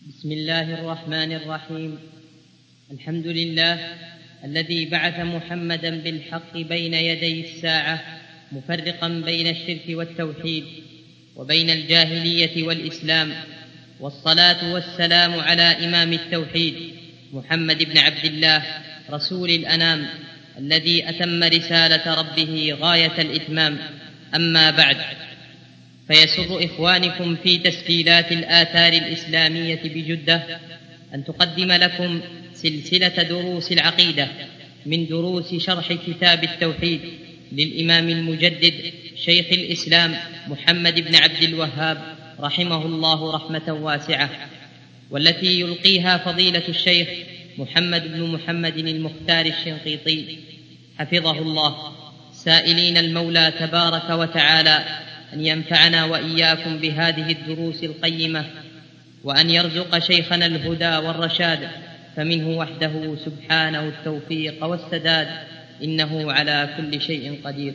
بسم الله الرحمن الرحيم. الحمد لله الذي بعث محمدا بالحق بين يدي الساعة مفرقا بين الشرك والتوحيد وبين الجاهلية والإسلام، والصلاة والسلام على إمام التوحيد محمد بن عبد الله رسول الأنام الذي أتم رسالة ربه غاية الإتمام. أما بعد، فيسر إخوانكم في تسجيلات الآثار الإسلامية بجدة أن تقدم لكم سلسلة دروس العقيدة من دروس شرح كتاب التوحيد للإمام المجدد شيخ الإسلام محمد بن عبد الوهاب رحمه الله رحمة واسعة، والتي يلقيها فضيلة الشيخ محمد بن محمد المختار الشنقيطي حفظه الله، سائلين المولى تبارك وتعالى أن ينفعنا وإياكم بهذه الدروس القيمة، وأن يرزق شيخنا الهدى والرشاد، فمنه وحده سبحانه التوفيق والسداد، إنه على كل شيء قدير.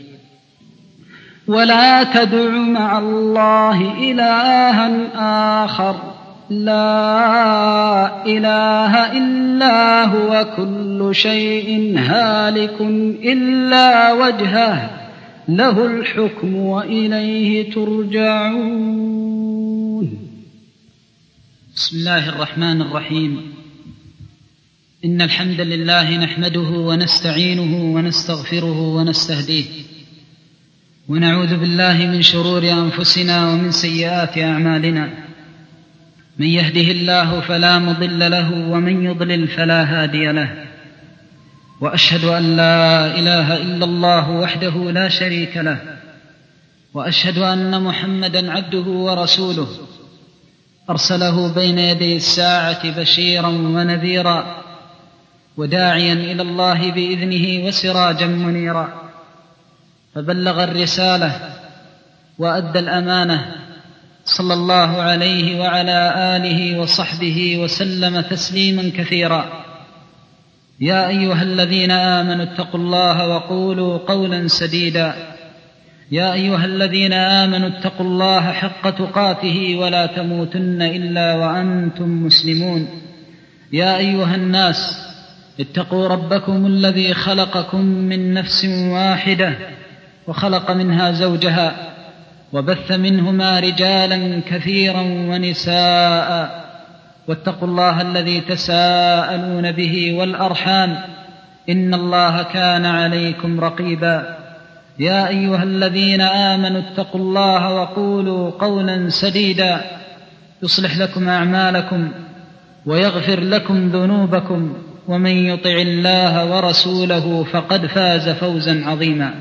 ولا تدع مع الله إلها آخر، لا إله إلا هو، كل شيء هالك إلا وجهه، له الحكم وإليه ترجعون. بسم الله الرحمن الرحيم. إن الحمد لله نحمده ونستعينه ونستغفره ونستهديه، ونعوذ بالله من شرور أنفسنا ومن سيئات أعمالنا. من يهده الله فلا مضل له، ومن يضلل فلا هادي له. وأشهد أن لا إله إلا الله وحده لا شريك له، وأشهد أن محمدًا عبده ورسوله، أرسله بين يدي الساعة بشيرا ونذيرا، وداعيا إلى الله بإذنه وسراجا منيرا، فبلغ الرسالة وأدى الأمانة، صلى الله عليه وعلى آله وصحبه وسلم تسليما كثيرا. يا أيها الذين آمنوا اتقوا الله وقولوا قولا سديدا. يا أيها الذين آمنوا اتقوا الله حق تقاته ولا تموتن إلا وأنتم مسلمون. يا أيها الناس اتقوا ربكم الذي خلقكم من نفس واحدة، وخلق منها زوجها، وبث منهما رجالا كثيرا ونساء، واتقوا الله الذي تساءلون به والأرحام، إن الله كان عليكم رقيبا. يا أيها الذين آمنوا اتقوا الله وقولوا قولا سديدا، يصلح لكم أعمالكم ويغفر لكم ذنوبكم، ومن يطع الله ورسوله فقد فاز فوزا عظيما.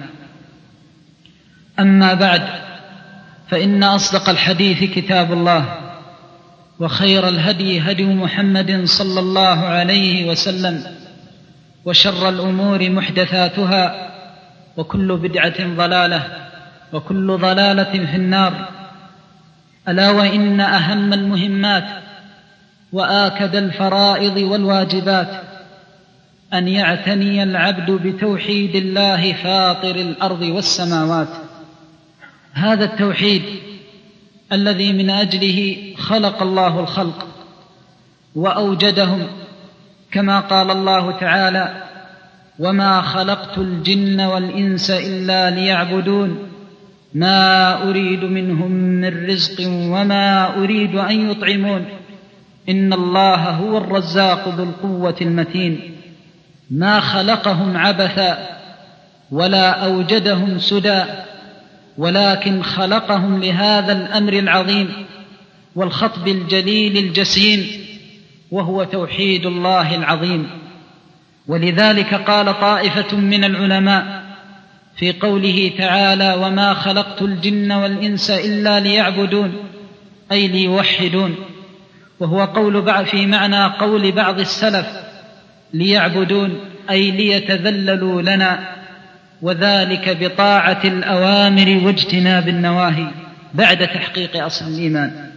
أما بعد، فإن أصدق الحديث كتاب الله، وخير الهدي هدي محمد صلى الله عليه وسلم، وشر الأمور محدثاتها، وكل بدعة ضلالة، وكل ضلالة في النار. ألا وإن أهم المهمات وآكد الفرائض والواجبات أن يعتني العبد بتوحيد الله فاطر الأرض والسماوات. هذا التوحيد الذي من أجله خلق الله الخلق وأوجدهم، كما قال الله تعالى: وما خلقت الجن والإنس إلا ليعبدون، ما أريد منهم من رزق وما أريد أن يطعمون، إن الله هو الرزاق ذو القوة المتين. ما خلقهم عبثا ولا أوجدهم سدى، ولكن خلقهم لهذا الأمر العظيم والخطب الجليل الجسيم، وهو توحيد الله العظيم. ولذلك قال طائفة من العلماء في قوله تعالى: وما خلقت الجن والإنس إلا ليعبدون، أي ليوحدون، وهو قول في معنى قول بعض السلف: ليعبدون أي ليتذللوا لنا، وذلك بطاعة الأوامر واجتناب النواهي بعد تحقيق أصل الإيمان.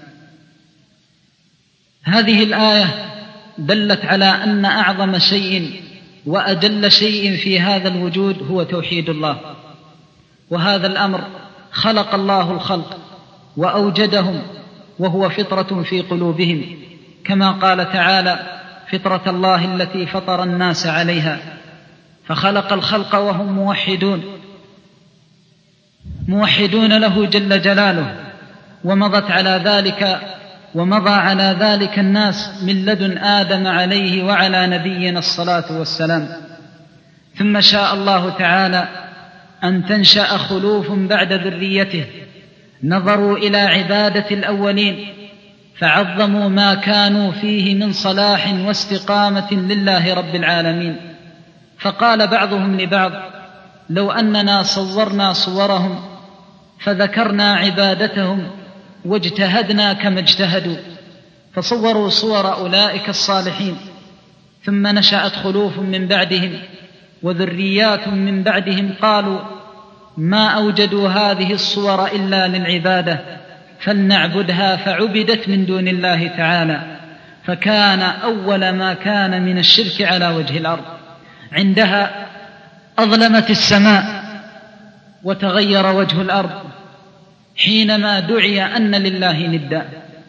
هذه الآية دلت على أن أعظم شيء وأجل شيء في هذا الوجود هو توحيد الله، وهذا الأمر خلق الله الخلق وأوجدهم، وهو فطرة في قلوبهم، كما قال تعالى: فطرة الله التي فطر الناس عليها، فخلق الخلق وهم موحدون له جل جلاله. ومضى على ذلك الناس من لدن آدم عليه وعلى نبينا الصلاة والسلام. ثم شاء الله تعالى أن تنشأ خلوف بعد ذريته نظروا إلى عبادة الأولين فعظموا ما كانوا فيه من صلاح واستقامة لله رب العالمين. فقال بعضهم لبعض: لو أننا صورنا صورهم فذكرنا عبادتهم واجتهدنا كما اجتهدوا. فصوروا صور أولئك الصالحين، ثم نشأت خلوف من بعدهم وذريات من بعدهم قالوا: ما أوجدوا هذه الصور إلا للعبادة فلنعبدها، فعبدت من دون الله تعالى. فكان أول ما كان من الشرك على وجه الأرض. عندها أظلمت السماء وتغير وجه الأرض حينما دعي أن لله ندا،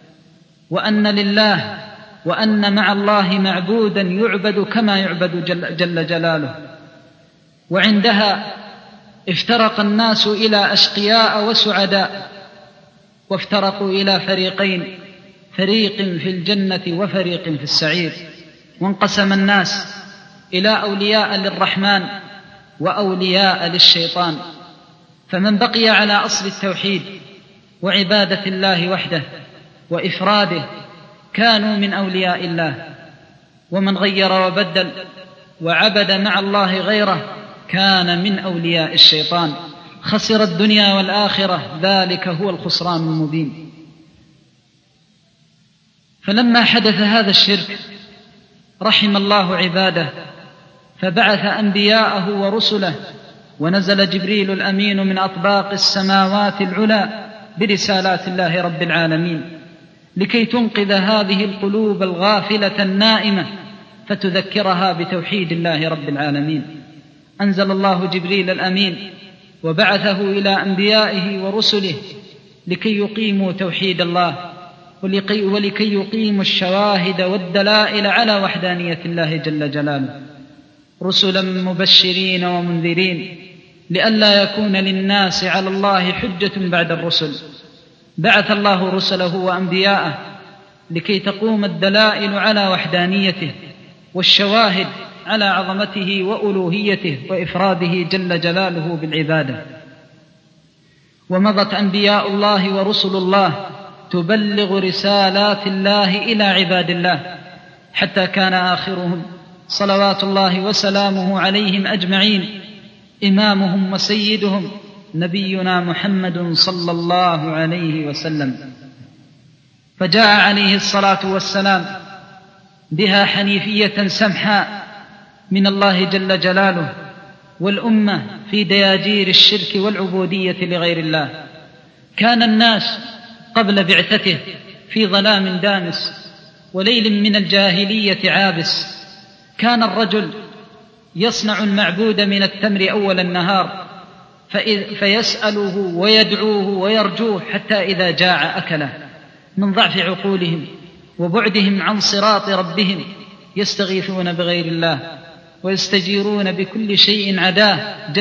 وأن مع الله معبودا يعبد كما يعبد جل جلاله. وعندها افترق الناس إلى أشقياء وسعداء، وافترقوا إلى فريقين: فريق في الجنة وفريق في السعير. وانقسم الناس إلى أولياء للرحمن وأولياء للشيطان. فمن بقي على أصل التوحيد وعبادة الله وحده وإفراده كانوا من أولياء الله، ومن غير وبدل وعبد مع الله غيره كان من أولياء الشيطان. خسر الدنيا والآخرة، ذلك هو الخسران المبين. فلما حدث هذا الشرك رحم الله عباده فبعث أنبياءه ورسله، ونزل جبريل الأمين من أطباق السماوات العلى برسالات الله رب العالمين لكي تنقذ هذه القلوب الغافلة النائمة فتذكرها بتوحيد الله رب العالمين. أنزل الله جبريل الأمين وبعثه إلى أنبيائه ورسله لكي يقيموا توحيد الله ولكي يقيموا الشواهد والدلائل على وحدانية الله جل جلاله، رسلا مبشرين ومنذرين لئلا يكون للناس على الله حجة بعد الرسل. بعث الله رسله وأنبياءه لكي تقوم الدلائل على وحدانيته والشواهد على عظمته وألوهيته وإفراده جل جلاله بالعبادة. ومضت أنبياء الله ورسل الله تبلغ رسالات الله إلى عباد الله، حتى كان آخرهم صلوات الله وسلامه عليهم أجمعين إمامهم وسيدهم نبينا محمد صلى الله عليه وسلم. فجاء عليه الصلاة والسلام بها حنيفية سمحاء من الله جل جلاله، والأمة في دياجير الشرك والعبودية لغير الله. كان الناس قبل بعثته في ظلام دامس وليل من الجاهلية عابس. كان الرجل يصنع المعبود من التمر أول النهار فيسأله ويدعوه ويرجوه حتى إذا جاع أكله. من ضعف عقولهم وبعدهم عن صراط ربهم يستغيثون بغير الله ويستجيرون بكل شيء عداه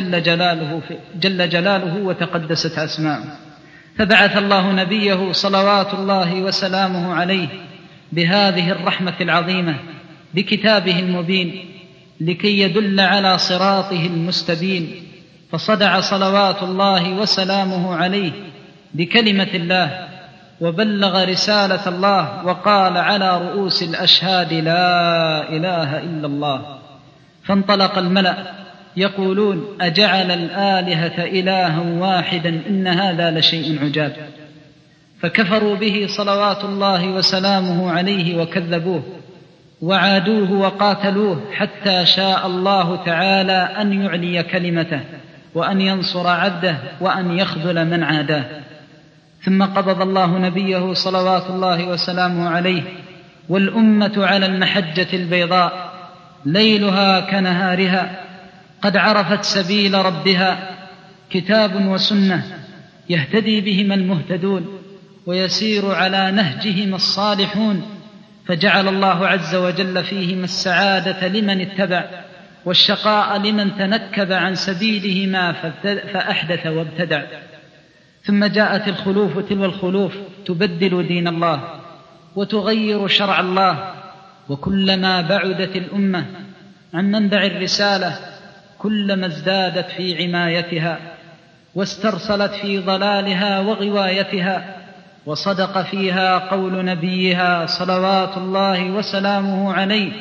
جل جلاله وتقدست أسماؤه. فبعث الله نبيه صلوات الله وسلامه عليه بهذه الرحمة العظيمة بكتابه المبين لكي يدل على صراطه المستبين. فصدع صلوات الله وسلامه عليه بكلمة الله وبلغ رسالة الله، وقال على رؤوس الأشهاد: لا إله إلا الله. فانطلق الملأ يقولون: أجعل الآلهة إلها واحدا إن هذا لشيء عجاب. فكفروا به صلوات الله وسلامه عليه وكذبوه وعادوه وقاتلوه، حتى شاء الله تعالى أن يعلي كلمته وأن ينصر عبده وأن يخذل من عاداه. ثم قبض الله نبيه صلوات الله وسلامه عليه والأمة على المحجة البيضاء ليلها كنهارها، قد عرفت سبيل ربها، كتاب وسنة يهتدي بهما المهتدون ويسير على نهجهما الصالحون، فجعل الله عز وجل فيهما السعادة لمن اتبع والشقاء لمن تنكب عن سبيلهما فأحدث وابتدع. ثم جاءت الخلوف تلو الخلوف تبدل دين الله وتغير شرع الله، وكلما بعدت الأمة عن منبع الرسالة كلما ازدادت في عمايتها واسترسلت في ضلالها وغوايتها، وصدق فيها قول نبيها صلوات الله وسلامه عليه: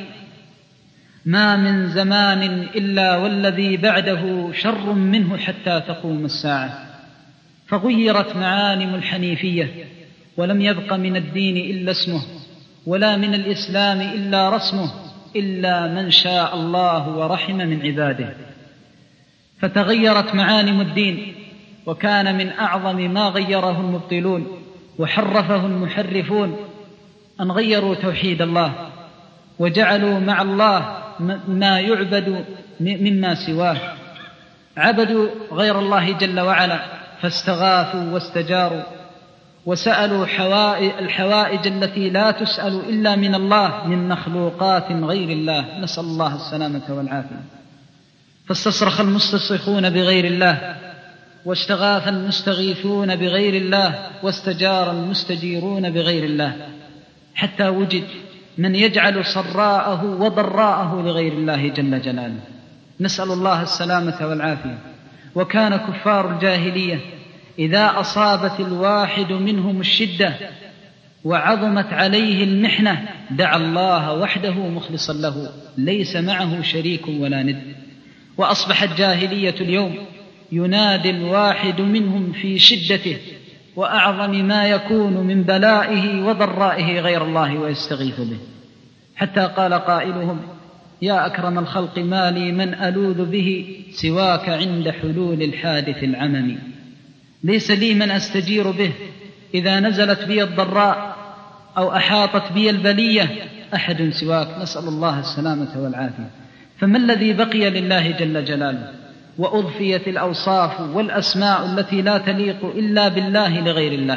ما من زمان إلا والذي بعده شر منه حتى تقوم الساعة. فغيرت معالم الحنيفية ولم يبق من الدين إلا اسمه، ولا من الإسلام إلا رسمه، إلا من شاء الله ورحم من عباده. فتغيرت معالم الدين، وكان من أعظم ما غيره المبطلون وحرفه المحرفون أن غيروا توحيد الله وجعلوا مع الله ما يعبد مما سواه. عبدوا غير الله جل وعلا فاستغاثوا واستجاروا وسألوا الحوائج التي لا تسأل إلا من الله من مخلوقات غير الله، نسأل الله السلامة والعافية. فاستصرخ المستصرخون بغير الله، واستغاث المستغيثون بغير الله، واستجار المستجيرون بغير الله، حتى وجد من يجعل سراءه وضراءه لغير الله جل جلاله، نسأل الله السلامة والعافية. وكان كفار الجاهلية إذا أصابت الواحد منهم الشدة وعظمت عليه المحنة دعا الله وحده مخلصا له ليس معه شريك ولا ند. وأصبحت جاهلية اليوم ينادي الواحد منهم في شدته وأعظم ما يكون من بلائه وضرائه غير الله ويستغيث به، حتى قال قائلهم: يا أكرم الخلق ما لي من ألوذ به سواك عند حلول الحادث العمم. ليس لي من أستجير به إذا نزلت بي الضراء أو أحاطت بي البلية أحد سواك، نسأل الله السلامة والعافية. فما الذي بقي لله جل جلاله؟ وأضفيت الأوصاف والأسماء التي لا تليق إلا بالله لغير الله،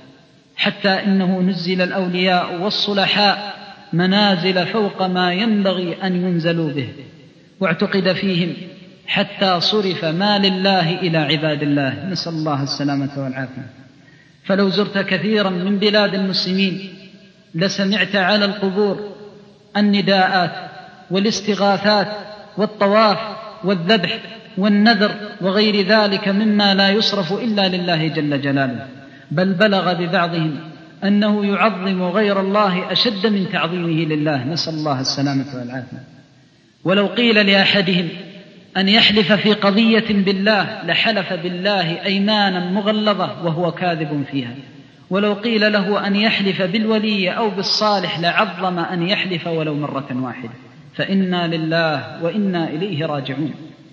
حتى إنه نزل الأولياء والصلحاء منازل فوق ما ينبغي أن ينزلوا به، واعتقد فيهم حتى صرف ما لله إلى عباد الله، نسأل الله السلامة والعافية. فلو زرت كثيرا من بلاد المسلمين لسمعت على القبور النداءات والاستغاثات والطواف والذبح والنذر وغير ذلك مما لا يصرف إلا لله جل جلاله، بل بلغ ببعضهم أنه يعظم غير الله أشد من تعظيمه لله، نسأل الله السلامة والعافية. ولو قيل لأحدهم أن يحلف في قضية بالله لحلف بالله أيمانا مغلظة وهو كاذب فيها، ولو قيل له أن يحلف بالولي أو بالصالح لعظم أن يحلف ولو مرة واحدة. فإنا لله وإنا إليه راجعون.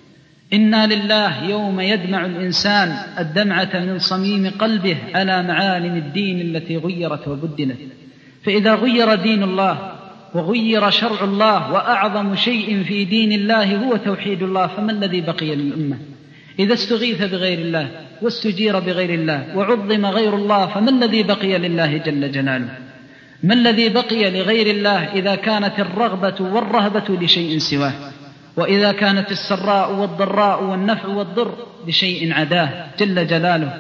إنا لله يوم يدمع الإنسان الدمعة من صميم قلبه على معالم الدين التي غيرت وبدلت. فإذا غير دين الله وغير شرع الله وأعظم شيء في دين الله هو توحيد الله، فما الذي بقي للأمة؟ إذا استغيث بغير الله واستجير بغير الله وعظم غير الله، فما الذي بقي لله جل جلاله؟ ما الذي بقي لغير الله إذا كانت الرغبة والرهبة لشيء سواه، وإذا كانت السراء والضراء والنفع والضر لشيء عداه جل جلاله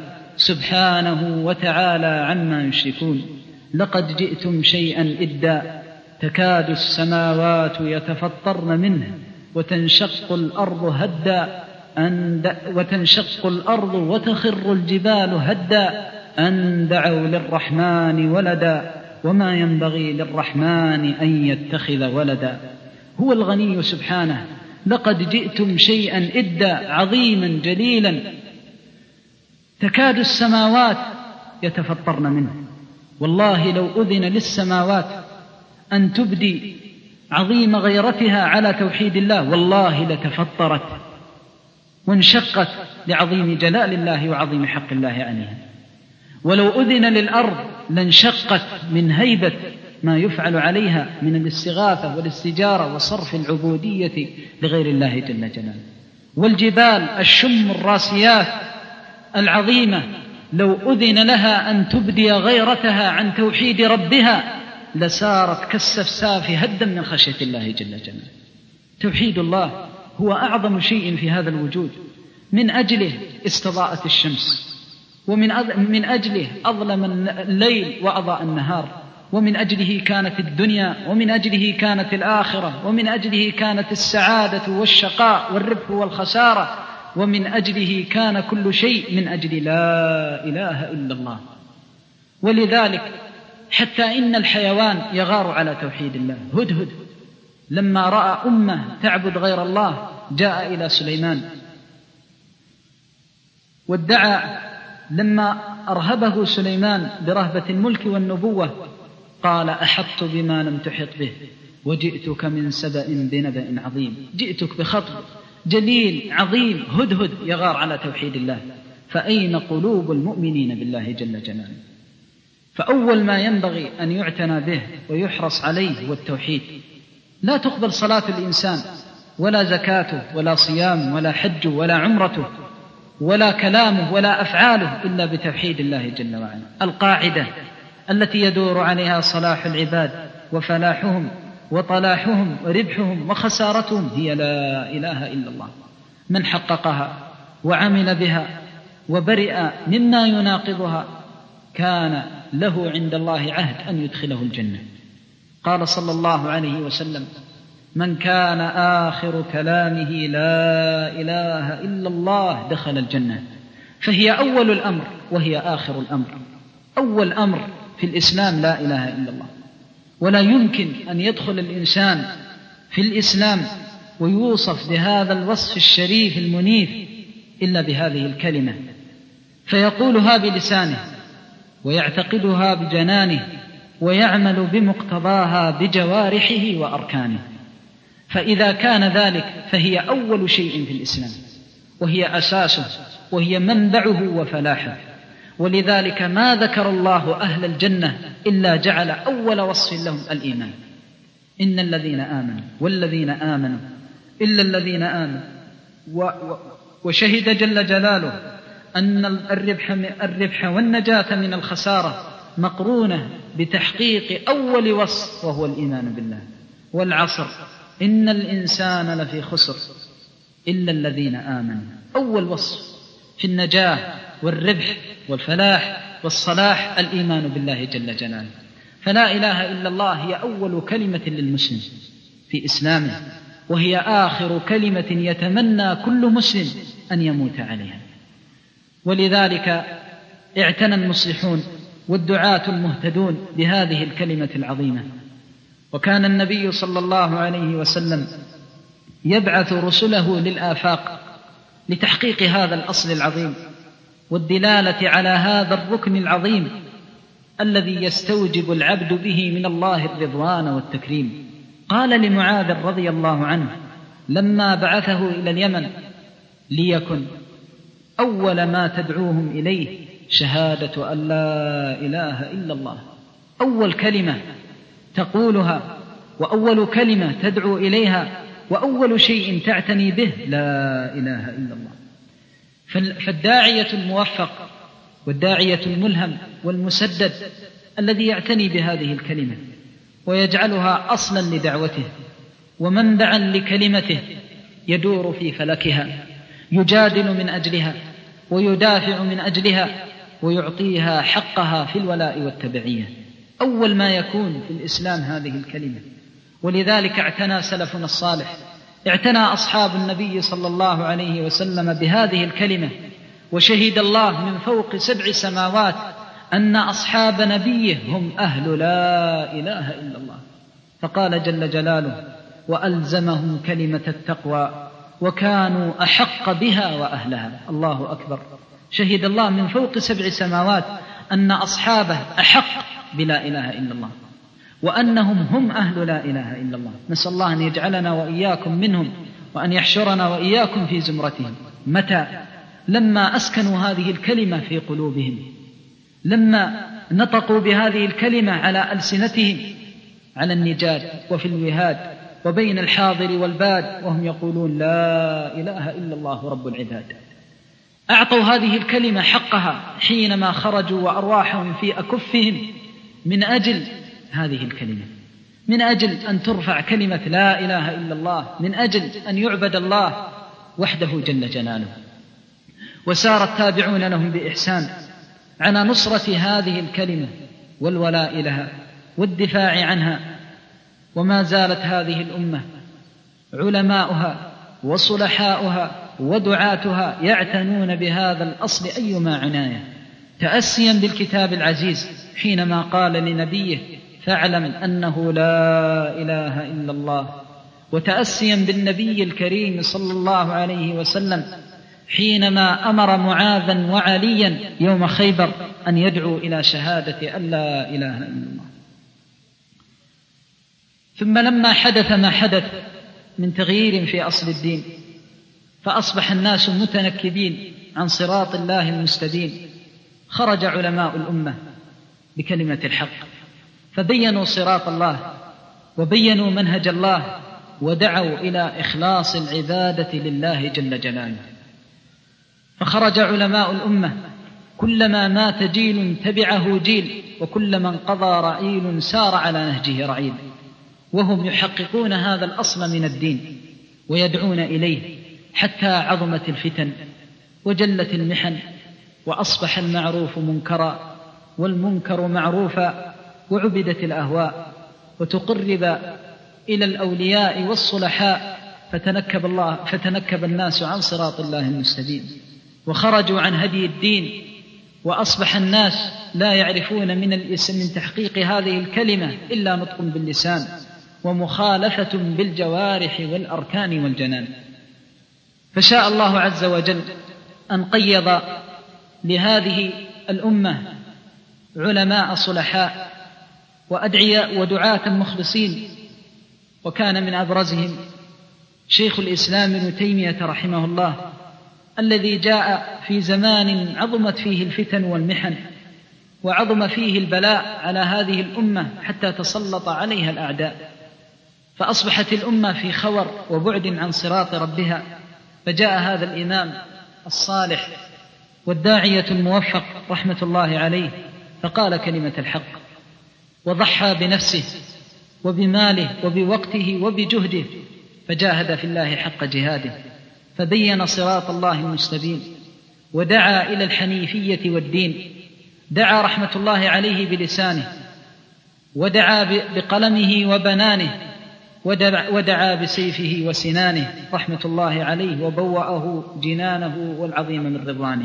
سبحانه وتعالى عما يشركون. لقد جئتم شيئا إدا تكاد السماوات يتفطرن منه وتنشق الأرض وتخر الجبال هدا أن دعوا للرحمن ولدا وما ينبغي للرحمن أن يتخذ ولدا. هو الغني سبحانه. لقد جئتم شيئا إدا عظيما جليلا تكاد السماوات يتفطرن منه. والله لو أذن للسماوات أن تبدي عظيم غيرتها على توحيد الله والله لتفطرت وانشقت لعظيم جلال الله وعظيم حق الله عليها. ولو أذن للأرض لانشقت من هيبة ما يفعل عليها من الاستغاثة والاستجارة وصرف العبودية لغير الله جل جلاله. والجبال الشم الراسيات العظيمة لو أذن لها أن تبدي غيرتها عن توحيد ربها لسارت كالسفساف هدا من خشية الله جل جلاله. توحيد الله هو أعظم شيء في هذا الوجود، من أجله استضاءت الشمس، ومن أجله أظلم الليل وأضاء النهار، ومن أجله كانت الدنيا، ومن أجله كانت الآخرة، ومن أجله كانت السعادة والشقاء والربح والخسارة، ومن أجله كان كل شيء، من أجل لا إله إلا الله. ولذلك حتى إن الحيوان يغار على توحيد الله. هدهد لما رأى أمة تعبد غير الله جاء إلى سليمان وادعى، لما أرهبه سليمان برهبة الملك والنبوة قال: أحطت بما لم تحط به وجئتك من سبأ بنبأ عظيم. جئتك بخطب جليل عظيم. هدهد يغار على توحيد الله. فأين قلوب المؤمنين بالله جل جلاله؟ فأول ما ينبغي أن يعتنى به ويحرص عليه هو التوحيد. لا تقبل صلاة الإنسان ولا زكاته ولا صيامه ولا حجه ولا عمرته ولا كلامه ولا أفعاله إلا بتوحيد الله جل وعلا. القاعدة التي يدور عليها صلاح العباد وفلاحهم وطلاحهم وربحهم وخسارتهم هي لا إله إلا الله. من حققها وعمل بها وبرئ مما يناقضها كان له عند الله عهد أن يدخله الجنة. قال صلى الله عليه وسلم: من كان آخر كلامه لا إله إلا الله دخل الجنة. فهي أول الأمر وهي آخر الأمر. أول أمر في الإسلام لا إله إلا الله، ولا يمكن أن يدخل الإنسان في الإسلام ويوصف بهذا الوصف الشريف المنيف إلا بهذه الكلمة، فيقولها بلسانه ويعتقدها بجنانه ويعمل بمقتضاها بجوارحه وأركانه. فإذا كان ذلك فهي أول شيء في الإسلام، وهي أساسه، وهي منبعه وفلاحه. ولذلك ما ذكر الله أهل الجنة إلا جعل أول وصف لهم الإيمان. إن الذين آمنوا والذين آمنوا إلا الذين آمنوا. وشهد جل جلاله أن الربح والنجاة من الخسارة مقرونة بتحقيق أول وصف وهو الإيمان بالله. والعصر إن الإنسان لفي خسر إلا الذين آمنوا. أول وصف في النجاة والربح والفلاح والصلاح الإيمان بالله جل جلاله. فلا إله إلا الله هي أول كلمة للمسلم في إسلامه، وهي آخر كلمة يتمنى كل مسلم أن يموت عليها. ولذلك اعتنى المصلحون والدعاة المهتدون بهذه الكلمة العظيمة. وكان النبي صلى الله عليه وسلم يبعث رسله للآفاق لتحقيق هذا الأصل العظيم والدلالة على هذا الركن العظيم الذي يستوجب العبد به من الله الرضوان والتكريم. قال لمعاذ رضي الله عنه لما بعثه إلى اليمن: ليكن أول ما تدعوهم إليه شهادة أن لا إله إلا الله. أول كلمة تقولها وأول كلمة تدعو إليها وأول شيء تعتني به لا إله إلا الله. فالداعية الموفق والداعية الملهم والمسدد الذي يعتني بهذه الكلمة ويجعلها أصلا لدعوته ومنبعا لكلمته يدور في فلكها، يجادل من أجلها ويدافع من أجلها ويعطيها حقها في الولاء والتبعية. أول ما يكون في الإسلام هذه الكلمة. ولذلك اعتنى سلفنا الصالح، اعتنى أصحاب النبي صلى الله عليه وسلم بهذه الكلمة، وشهد الله من فوق 7 سماوات أن أصحاب نبيه هم أهل لا إله إلا الله. فقال جل جلاله: وألزمهم كلمة التقوى وكانوا أحق بها وأهلها. الله أكبر. شهد الله من فوق 7 سماوات أن أصحابه أحق بلا إله إلا الله، وأنهم هم أهل لا إله إلا الله. نسأل الله أن يجعلنا وإياكم منهم، وأن يحشرنا وإياكم في زمرتهم. متى؟ لما أسكنوا هذه الكلمة في قلوبهم، لما نطقوا بهذه الكلمة على ألسنتهم على النجاد وفي الوهاد وبين الحاضر والباد وهم يقولون لا إله إلا الله رب العباد. أعطوا هذه الكلمة حقها حينما خرجوا وأرواحهم في أكفهم من أجل هذه الكلمة، من أجل أن ترفع كلمة لا إله إلا الله، من أجل أن يعبد الله وحده جل جلاله. وسار التابعون لهم بإحسان على نصرة هذه الكلمة والولاء لها والدفاع عنها. وما زالت هذه الأمة علماؤها وصلحاؤها ودعاتها يعتنون بهذا الأصل أيما عناية، تأسيا بالكتاب العزيز حينما قال لنبيه فاعلم أنه لا إله إلا الله، وتأسيا بالنبي الكريم صلى الله عليه وسلم حينما أمر معاذا وعليا يوم خيبر أن يدعو إلى شهادة أن لا إله إلا الله. ثم لما حدث ما حدث من تغيير في أصل الدين، فأصبح الناس متنكبين عن صراط الله المستبين، خرج علماء الأمة بكلمة الحق فبينوا صراط الله وبينوا منهج الله ودعوا إلى إخلاص العبادة لله جل جلاله. فخرج علماء الأمة كلما مات جيل تبعه جيل، وكلما انقضى رعيل سار على نهجه رعيل، وهم يحققون هذا الأصل من الدين ويدعون إليه، حتى عظمت الفتن وجلت المحن، وأصبح المعروف منكرا والمنكر معروفا، وعبدت الأهواء وتقرب إلى الأولياء والصلحاء، فتنكب الناس عن صراط الله المستبين وخرجوا عن هدي الدين، وأصبح الناس لا يعرفون من تحقيق هذه الكلمة إلا نطق باللسان ومخالفة بالجوارح والأركان والجنان. فشاء الله عز وجل أن قيض لهذه الأمة علماء صلحاء وأدعياء ودعاة مخلصين، وكان من أبرزهم شيخ الإسلام ابن تيمية رحمه الله، الذي جاء في زمان عظمت فيه الفتن والمحن وعظم فيه البلاء على هذه الأمة حتى تسلط عليها الأعداء، فأصبحت الأمة في خور وبعد عن صراط ربها. فجاء هذا الإمام الصالح والداعية الموفق رحمة الله عليه فقال كلمة الحق، وضحى بنفسه وبماله وبوقته وبجهده، فجاهد في الله حق جهاده، فبين صراط الله المستبين، ودعا إلى الحنيفية والدين، دعا رحمة الله عليه بلسانه، ودعا بقلمه وبنانه، ودعا بسيفه وسنانه رحمة الله عليه، وبوأه جنانه والعظيم من رضوانه.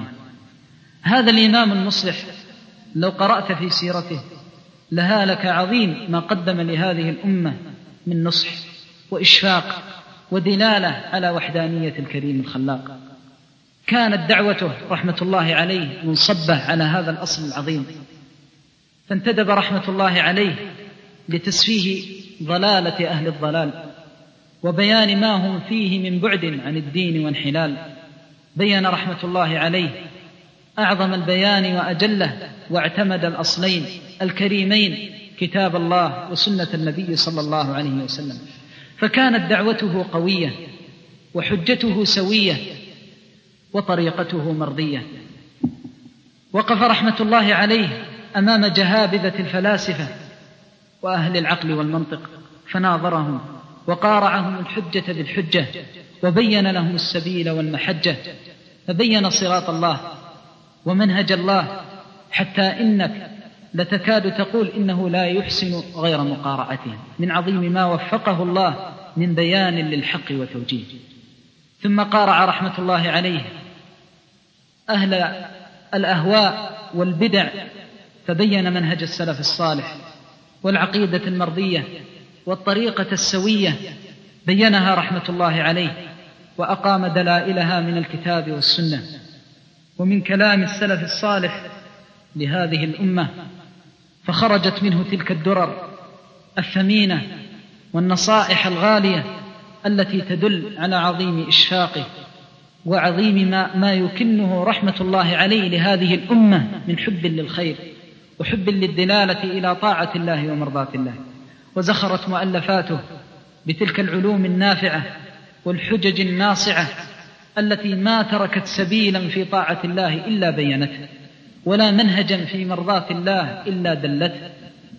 هذا الإمام المصلح لو قرأت في سيرته لهالك عظيم ما قدم لهذه الأمة من نصح وإشفاق ودلالة على وحدانية الكريم الخلاق. كانت دعوته رحمة الله عليه منصبة على هذا الأصل العظيم، فانتدب رحمة الله عليه لتسفيه ضلالة أهل الضلال وبيان ما هم فيه من بعد عن الدين وانحلال. بين رحمة الله عليه أعظم البيان وأجله، واعتمد الأصلين الكريمين كتاب الله وسنة النبي صلى الله عليه وسلم، فكانت دعوته قوية وحجته سوية وطريقته مرضية. وقف رحمة الله عليه أمام جهابذة الفلاسفة وأهل العقل والمنطق فناظرهم وقارعهم الحجة بالحجة، وبين لهم السبيل والمحجة، فبين صراط الله ومنهج الله، حتى إنك لتكاد تقول إنه لا يحسن غير مقارعته من عظيم ما وفقه الله من بيان للحق وتوجيه. ثم قارع رحمة الله عليه أهل الأهواء والبدع، فبين منهج السلف الصالح والعقيدة المرضية والطريقة السوية، بينها رحمة الله عليه، وأقام دلائلها من الكتاب والسنة ومن كلام السلف الصالح لهذه الأمة، فخرجت منه تلك الدرر الثمينة والنصائح الغالية التي تدل على عظيم إشفاقه وعظيم ما يكنه رحمة الله عليه لهذه الأمة من حب للخير وحب للدلالة إلى طاعة الله ومرضاة الله. وزخرت مؤلفاته بتلك العلوم النافعة والحجج الناصعة التي ما تركت سبيلا في طاعة الله إلا بينته، ولا منهجا في مرضاة الله إلا دلته،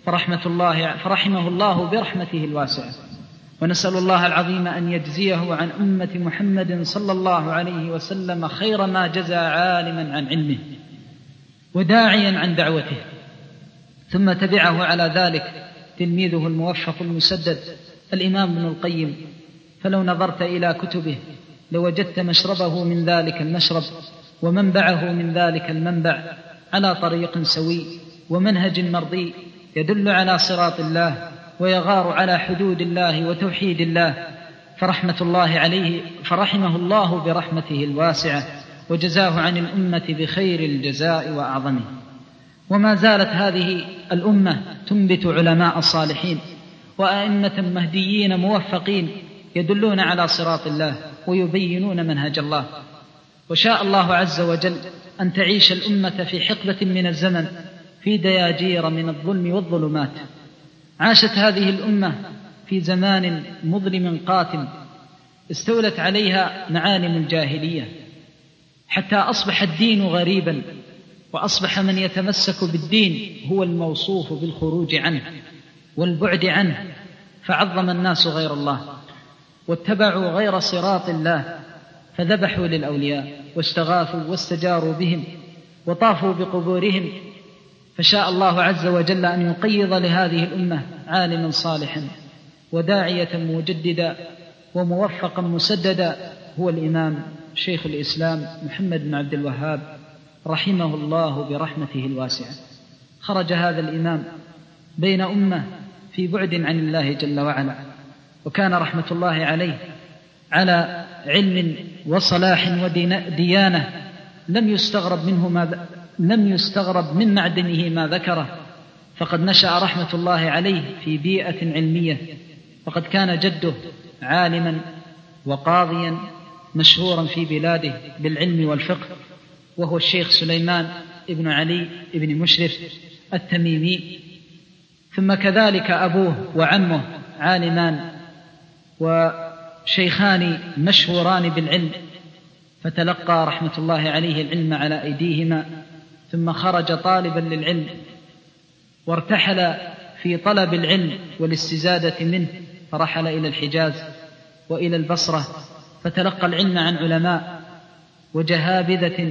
فرحمه الله برحمته الواسعة. ونسأل الله العظيم أن يجزيه عن أمة محمد صلى الله عليه وسلم خير ما جزى عالما عن علمه وداعيا عن دعوته. ثم تبعه على ذلك تلميذه الموفق المسدد الإمام ابن القيم، فلو نظرت إلى كتبه لوجدت مشربه من ذلك المشرب ومنبعه من ذلك المنبع على طريق سوي ومنهج مرضي يدل على صراط الله ويغار على حدود الله وتوحيد الله، فرحمة الله عليه، فرحمه الله برحمته الواسعة وجزاه عن الأمة بخير الجزاء وأعظمه. وما زالت هذه الأمة تنبت علماء صالحين وأئمة مهديين موفقين يدلون على صراط الله ويبينون منهج الله. وشاء الله عز وجل أن تعيش الأمة في حقبة من الزمن في دياجير من الظلم والظلمات. عاشت هذه الأمة في زمان مظلم قاتم استولت عليها معالم الجاهلية حتى أصبح الدين غريبا، وأصبح من يتمسك بالدين هو الموصوف بالخروج عنه والبعد عنه، فعظم الناس غير الله واتبعوا غير صراط الله، فذبحوا للأولياء واستغاثوا واستجاروا بهم وطافوا بقبورهم. فشاء الله عز وجل أن يقيض لهذه الأمة عالما صالحا وداعية مجددا وموفقا مسددا هو الإمام شيخ الإسلام محمد بن عبد الوهاب رحمه الله برحمته الواسعة. خرج هذا الإمام بين أمة في بعد عن الله جل وعلا، وكان رحمة الله عليه على علم وصلاح وديانة لم يستغرب من معدنه ما ذكره، فقد نشأ رحمة الله عليه في بيئة علمية، وقد كان جده عالما وقاضيا مشهورا في بلاده بالعلم والفقه، وهو الشيخ سليمان ابن علي ابن مشرف التميمي. ثم كذلك أبوه وعمه عالمان وشيخان مشهوران بالعلم، فتلقى رحمة الله عليه العلم على أيديهما، ثم خرج طالبا للعلم وارتحل في طلب العلم والاستزادة منه، فرحل إلى الحجاز وإلى البصرة فتلقى العلم عن علماء وجهابذة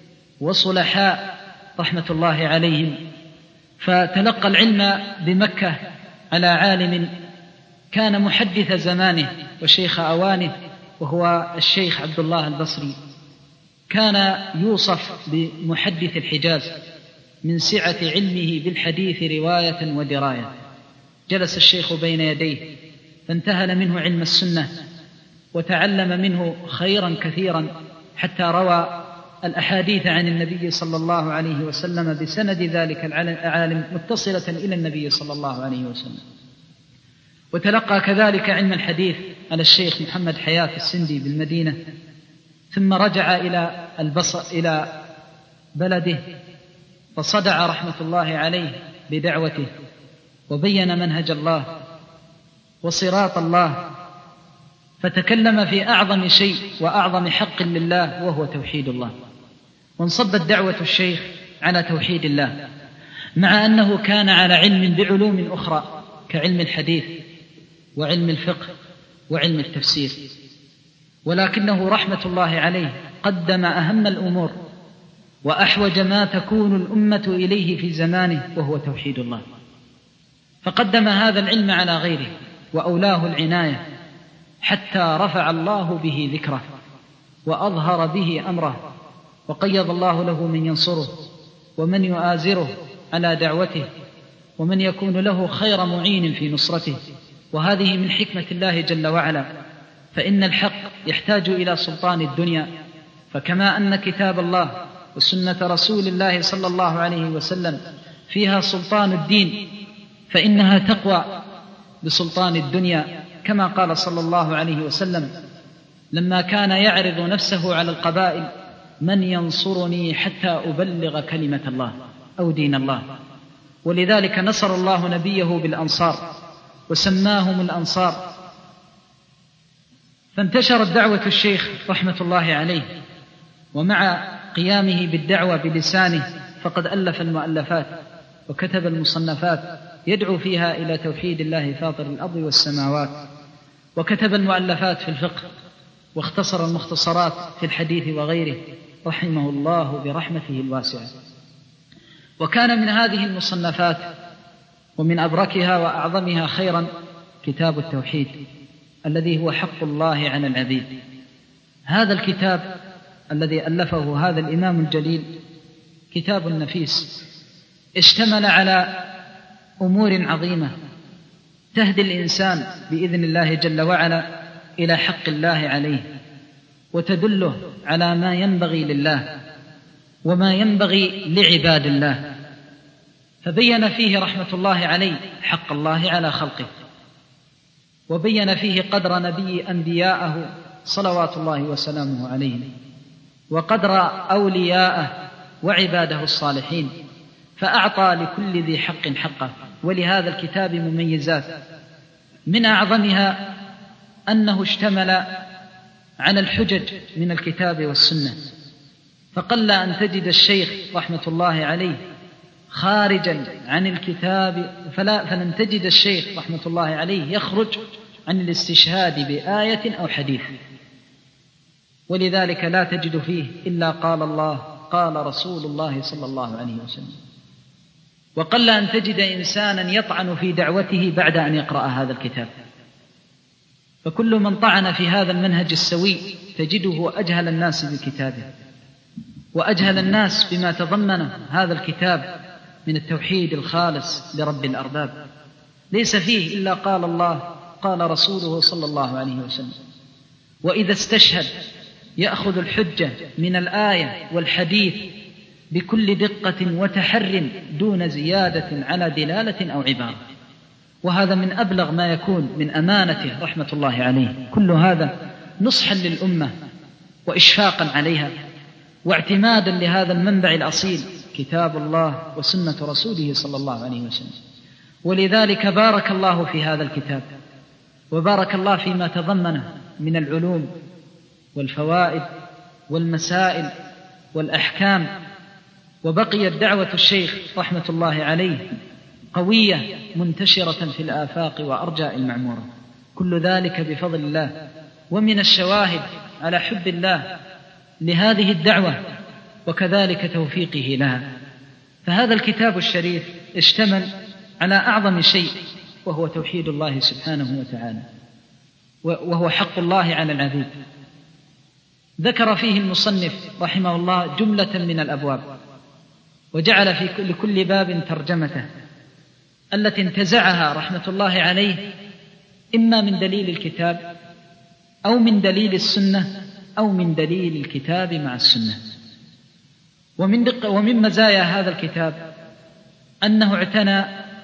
وصلحاء رحمة الله عليهم. فتلقى العلم بمكة على عالم كان محدث زمانه وشيخ أوانه، وهو الشيخ عبد الله البصري، كان يوصف بمحدث الحجاز من سعة علمه بالحديث رواية ودراية. جلس الشيخ بين يديه فانتهل منه علم السنة وتعلم منه خيرا كثيرا، حتى روى الأحاديث عن النبي صلى الله عليه وسلم بسند ذلك العالم متصلة إلى النبي صلى الله عليه وسلم. وتلقى كذلك علم الحديث على الشيخ محمد حياة السندي بالمدينة، ثم رجع إلى بلده فصدع رحمة الله عليه بدعوته وبين منهج الله وصراط الله، فتكلم في أعظم شيء وأعظم حق لله وهو توحيد الله. وانصبت دعوة الشيخ على توحيد الله، مع أنه كان على علم بعلوم أخرى كعلم الحديث وعلم الفقه وعلم التفسير، ولكنه رحمة الله عليه قدم أهم الأمور وأحوج ما تكون الأمة إليه في زمانه وهو توحيد الله، فقدم هذا العلم على غيره وأولاه العناية، حتى رفع الله به ذكره وأظهر به أمره، وقيض الله له من ينصره ومن يؤازره على دعوته ومن يكون له خير معين في نصرته. وهذه من حكمة الله جل وعلا، فإن الحق يحتاج إلى سلطان الدنيا، فكما أن كتاب الله وسنة رسول الله صلى الله عليه وسلم فيها سلطان الدين، فإنها تقوى بسلطان الدنيا، كما قال صلى الله عليه وسلم لما كان يعرض نفسه على القبائل: من ينصرني حتى أبلغ كلمة الله أو دين الله. ولذلك نصر الله نبيه بالأنصار وسماهم الأنصار. فانتشرت دعوة الشيخ رحمة الله عليه، ومع قيامه بالدعوة بلسانه فقد ألف المؤلفات وكتب المصنفات يدعو فيها إلى توحيد الله فاطر الأرض والسماوات، وكتب المؤلفات في الفقه، واختصر المختصرات في الحديث وغيره رحمه الله برحمته الواسعة. وكان من هذه المصنفات ومن أبركها وأعظمها خيرا كتاب التوحيد الذي هو حق الله على العبيد. هذا الكتاب الذي ألفه هذا الإمام الجليل كتاب نفيس، اشتمل على أمور عظيمة تهدي الإنسان بإذن الله جل وعلا إلى حق الله عليه، وتدله على ما ينبغي لله وما ينبغي لعباد الله. فبين فيه رحمة الله عليه حق الله على خلقه، وبين فيه قدر نبي أنبياءه صلوات الله وسلامه عليهم، وقدر أولياءه وعباده الصالحين، فأعطى لكل ذي حق حقه. ولهذا الكتاب مميزات، من أعظمها أنه اشتمل على الحجج من الكتاب والسنة، فقل أن تجد الشيخ رحمة الله عليه خارجا عن الكتاب، فلن تجد الشيخ رحمة الله عليه يخرج عن الاستشهاد بآية أو حديث، ولذلك لا تجد فيه إلا قال الله قال رسول الله صلى الله عليه وسلم. وقل أن تجد إنسانا يطعن في دعوته بعد أن يقرأ هذا الكتاب، فكل من طعن في هذا المنهج السوي تجده أجهل الناس بكتابه، وأجهل الناس بما تضمنه هذا الكتاب من التوحيد الخالص لرب الأرباب. ليس فيه إلا قال الله قال رسوله صلى الله عليه وسلم. وإذا استشهد يأخذ الحجة من الآية والحديث بكل دقة وتحر دون زيادة على دلالة أو عبارة، وهذا من أبلغ ما يكون من أمانته رحمة الله عليه. كل هذا نصحا للأمة وإشفاقا عليها واعتمادا لهذا المنبع الأصيل كتاب الله وسنة رسوله صلى الله عليه وسلم. ولذلك بارك الله في هذا الكتاب، وبارك الله فيما تضمنه من العلوم والفوائد والمسائل والأحكام. وبقيت دعوة الشيخ رحمة الله عليه قوية منتشرة في الآفاق وأرجاء المعمورة، كل ذلك بفضل الله. ومن الشواهد على حب الله لهذه الدعوة وكذلك توفيقه لها، فهذا الكتاب الشريف اشتمل على أعظم شيء، وهو توحيد الله سبحانه وتعالى، وهو حق الله على العبيد. ذكر فيه المصنف رحمه الله جملة من الأبواب، وجعل في لكل باب ترجمته التي انتزعها رحمة الله عليه إما من دليل الكتاب أو من دليل السنة أو من دليل الكتاب مع السنة. ومن مزايا هذا الكتاب أنه اعتنى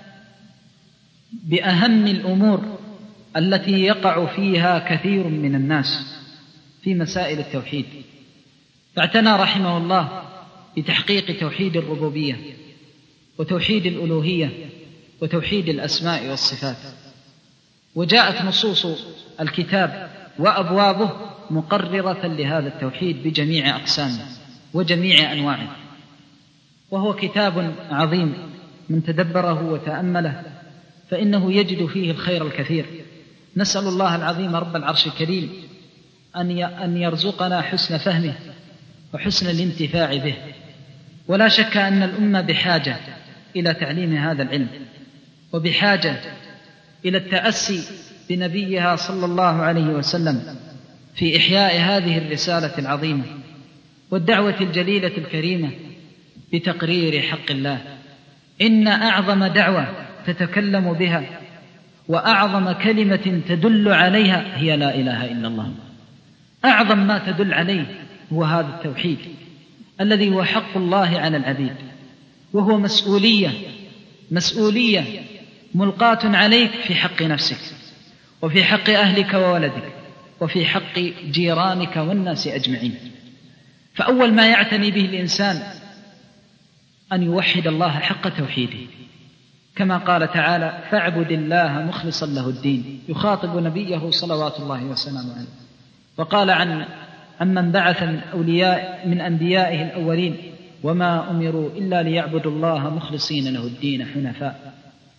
بأهم الأمور التي يقع فيها كثير من الناس في مسائل التوحيد، فاعتنى رحمه الله بتحقيق توحيد الربوبية وتوحيد الألوهية وتوحيد الأسماء والصفات. وجاءت نصوص الكتاب وأبوابه مقررة لهذا التوحيد بجميع أقسامه وجميع أنواعه، وهو كتاب عظيم من تدبره وتأمله فإنه يجد فيه الخير الكثير. نسأل الله العظيم رب العرش الكريم أن يرزقنا حسن فهمه وحسن الانتفاع به. ولا شك أن الأمة بحاجة إلى تعليم هذا العلم، وبحاجة إلى التأسي بنبيها صلى الله عليه وسلم في إحياء هذه الرسالة العظيمة والدعوة الجليلة الكريمة بتقرير حق الله. إن أعظم دعوة تتكلم بها وأعظم كلمة تدل عليها هي لا إله إلا الله. أعظم ما تدل عليه هو هذا التوحيد الذي هو حق الله على العبيد، وهو مسؤولية ملقاة عليك في حق نفسك وفي حق أهلك وولدك وفي حق جيرانك والناس أجمعين. فأول ما يعتني به الإنسان أن يوحد الله حق توحيده، كما قال تعالى فاعبد الله مخلصا له الدين، يخاطب نبيه صلوات الله وسلامه عليه. وقال عمن بعث من أنبيائه الأولين وما أمروا إلا ليعبدوا الله مخلصين له الدين حنفاء.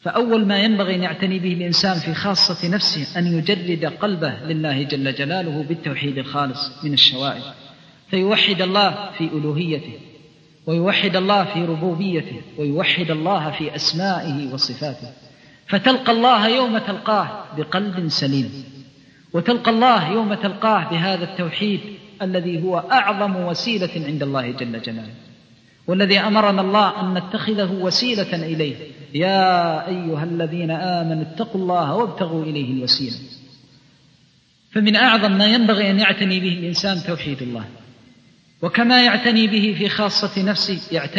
فأول ما ينبغي أن يعتني به الإنسان في خاصة نفسه أن يجرد قلبه لله جل جلاله بالتوحيد الخالص من الشوائب، فيوحد الله في ألوهيته، ويوحد الله في ربوبيته، ويوحد الله في أسمائه وصفاته، فتلقى الله يوم تلقاه بقلب سليم، وتلقى الله يوم تلقاه بهذا التوحيد الذي هو أعظم وسيلة عند الله جل جلاله، والذي أمرنا الله أن نتخذه وسيلة إليه. يا أيها الذين آمنوا اتقوا الله وابتغوا إليه الوسيلة. فمن أعظم ما ينبغي أن يعتني به الإنسان توحيد الله، وكما يعتني به في خاصة نفسه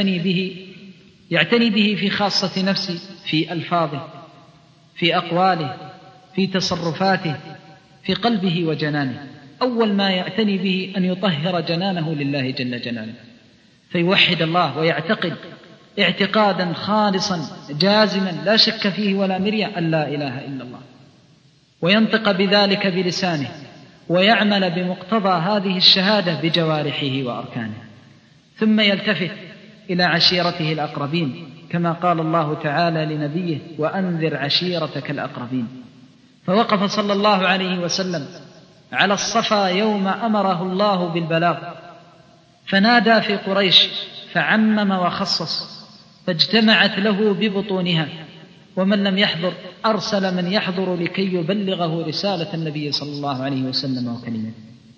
يعتني به في خاصة نفسه في ألفاظه، في أقواله، في تصرفاته، في قلبه وجنانه. أول ما يعتني به أن يطهر جنانه لله جل جلاله، فيوحد الله ويعتقد اعتقادا خالصا جازما لا شك فيه ولا مرية أن لا إله إلا الله، وينطق بذلك بلسانه، ويعمل بمقتضى هذه الشهادة بجوارحه وأركانه، ثم يلتفت إلى عشيرته الأقربين، كما قال الله تعالى لنبيه: وأنذر عشيرتك الأقربين. فوقف صلى الله عليه وسلم على الصفا يوم أمره الله بالبلاغ، فنادى في قريش فعمم وخصص، فاجتمعت له ببطونها، ومن لم يحضر أرسل من يحضر لكي يبلغه رسالة النبي صلى الله عليه وسلم وكلمته.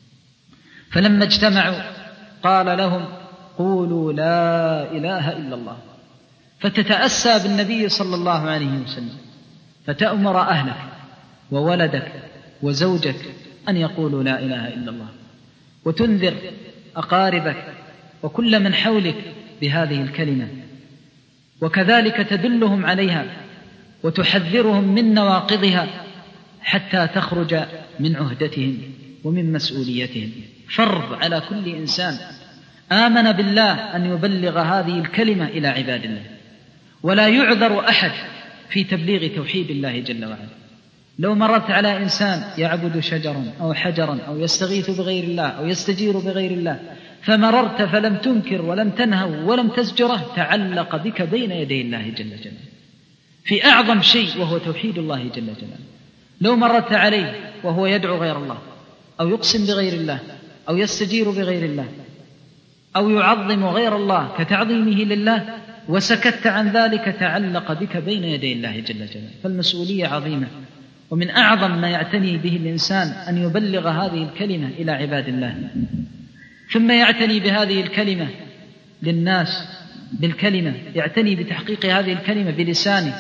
فلما اجتمعوا قال لهم: قولوا لا إله إلا الله، فتتأسى بالنبي صلى الله عليه وسلم، فتأمر أهلك وولدك وزوجك أن يقولوا لا إله إلا الله، وتنذر أقاربك وكل من حولك بهذه الكلمة، وكذلك تدلهم عليها وتحذرهم من نواقضها حتى تخرج من عهدتهم ومن مسؤوليتهم. فرض على كل إنسان آمن بالله أن يبلغ هذه الكلمة إلى عباد الله، ولا يعذر أحد في تبليغ توحيد الله جل وعلا. لو مررت على إنسان يعبد شجرا أو حجرا أو يستغيث بغير الله أو يستجير بغير الله، فمررت فلم تنكر ولم تنهو ولم تزجره، تعلق بك بين يدي الله جل جلاله في أعظم شيء، وهو توحيد الله جل جلاله. لو مررت عليه وهو يدعو غير الله أو يقسم بغير الله أو يستجير بغير الله أو يعظم غير الله كتعظيمه لله وسكت عن ذلك، تعلق بك بين يدي الله جل جلاله. فالمسؤولية عظيمة، ومن أعظم ما يعتني به الإنسان أن يبلغ هذه الكلمة إلى عباد الله، ثم يعتني بهذه الكلمة للناس بالكلمة، يعتني بتحقيق هذه الكلمة بلسانه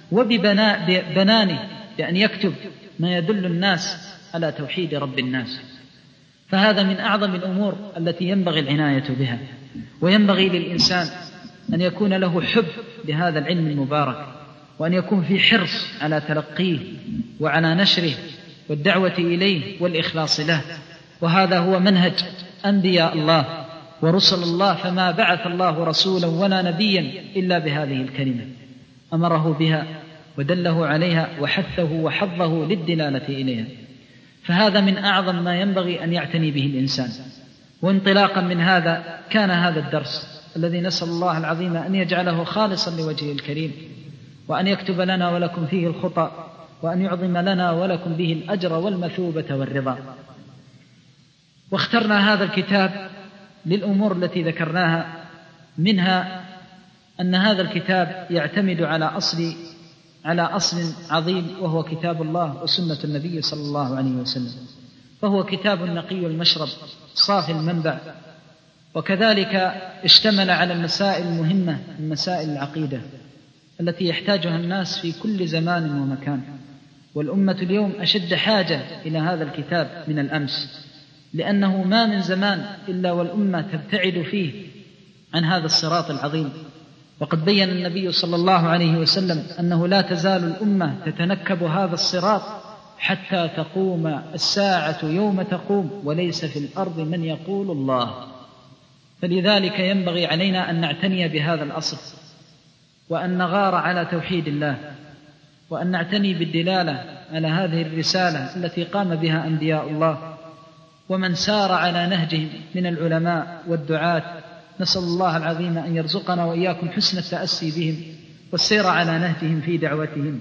وببنانه، بأن يكتب ما يدل الناس على توحيد رب الناس. فهذا من أعظم الأمور التي ينبغي العناية بها، وينبغي للإنسان أن يكون له حب لهذا العلم المبارك، وأن يكون في حرص على تلقيه وعلى نشره والدعوة إليه والإخلاص له. وهذا هو منهج أنبياء الله ورسل الله، فما بعث الله رسولا ولا نبيا إلا بهذه الكلمة، أمره بها ودله عليها وحثه وحضه للدلالة إليها. فهذا من أعظم ما ينبغي أن يعتني به الإنسان. وانطلاقا من هذا كان هذا الدرس الذي نسأل الله العظيم أن يجعله خالصا لوجهه الكريم، وأن يكتب لنا ولكم فيه الخطأ، وأن يعظم لنا ولكم به الأجر والمثوبة والرضا. واخترنا هذا الكتاب للأمور التي ذكرناها، منها أن هذا الكتاب يعتمد على أصل عظيم، وهو كتاب الله وسنة النبي صلى الله عليه وسلم، فهو كتاب نقي المشرب صافي المنبع، وكذلك اشتمل على المسائل المهمة من مسائل العقيدة التي يحتاجها الناس في كل زمان ومكان. والأمة اليوم أشد حاجة إلى هذا الكتاب من الأمس، لأنه ما من زمان إلا والأمة تبتعد فيه عن هذا الصراط العظيم. وقد بين النبي صلى الله عليه وسلم أنه لا تزال الأمة تتنكب هذا الصراط حتى تقوم الساعة يوم تقوم، وليس في الأرض من يقول الله. فلذلك ينبغي علينا أن نعتني بهذا الأصل، وأن نغار على توحيد الله، وأن نعتني بالدلالة على هذه الرسالة التي قام بها أنبياء الله ومن سار على نهجهم من العلماء والدعاة. نسأل الله العظيم أن يرزقنا وإياكم حسن التأسي بهم، والسير على نهجهم في دعوتهم.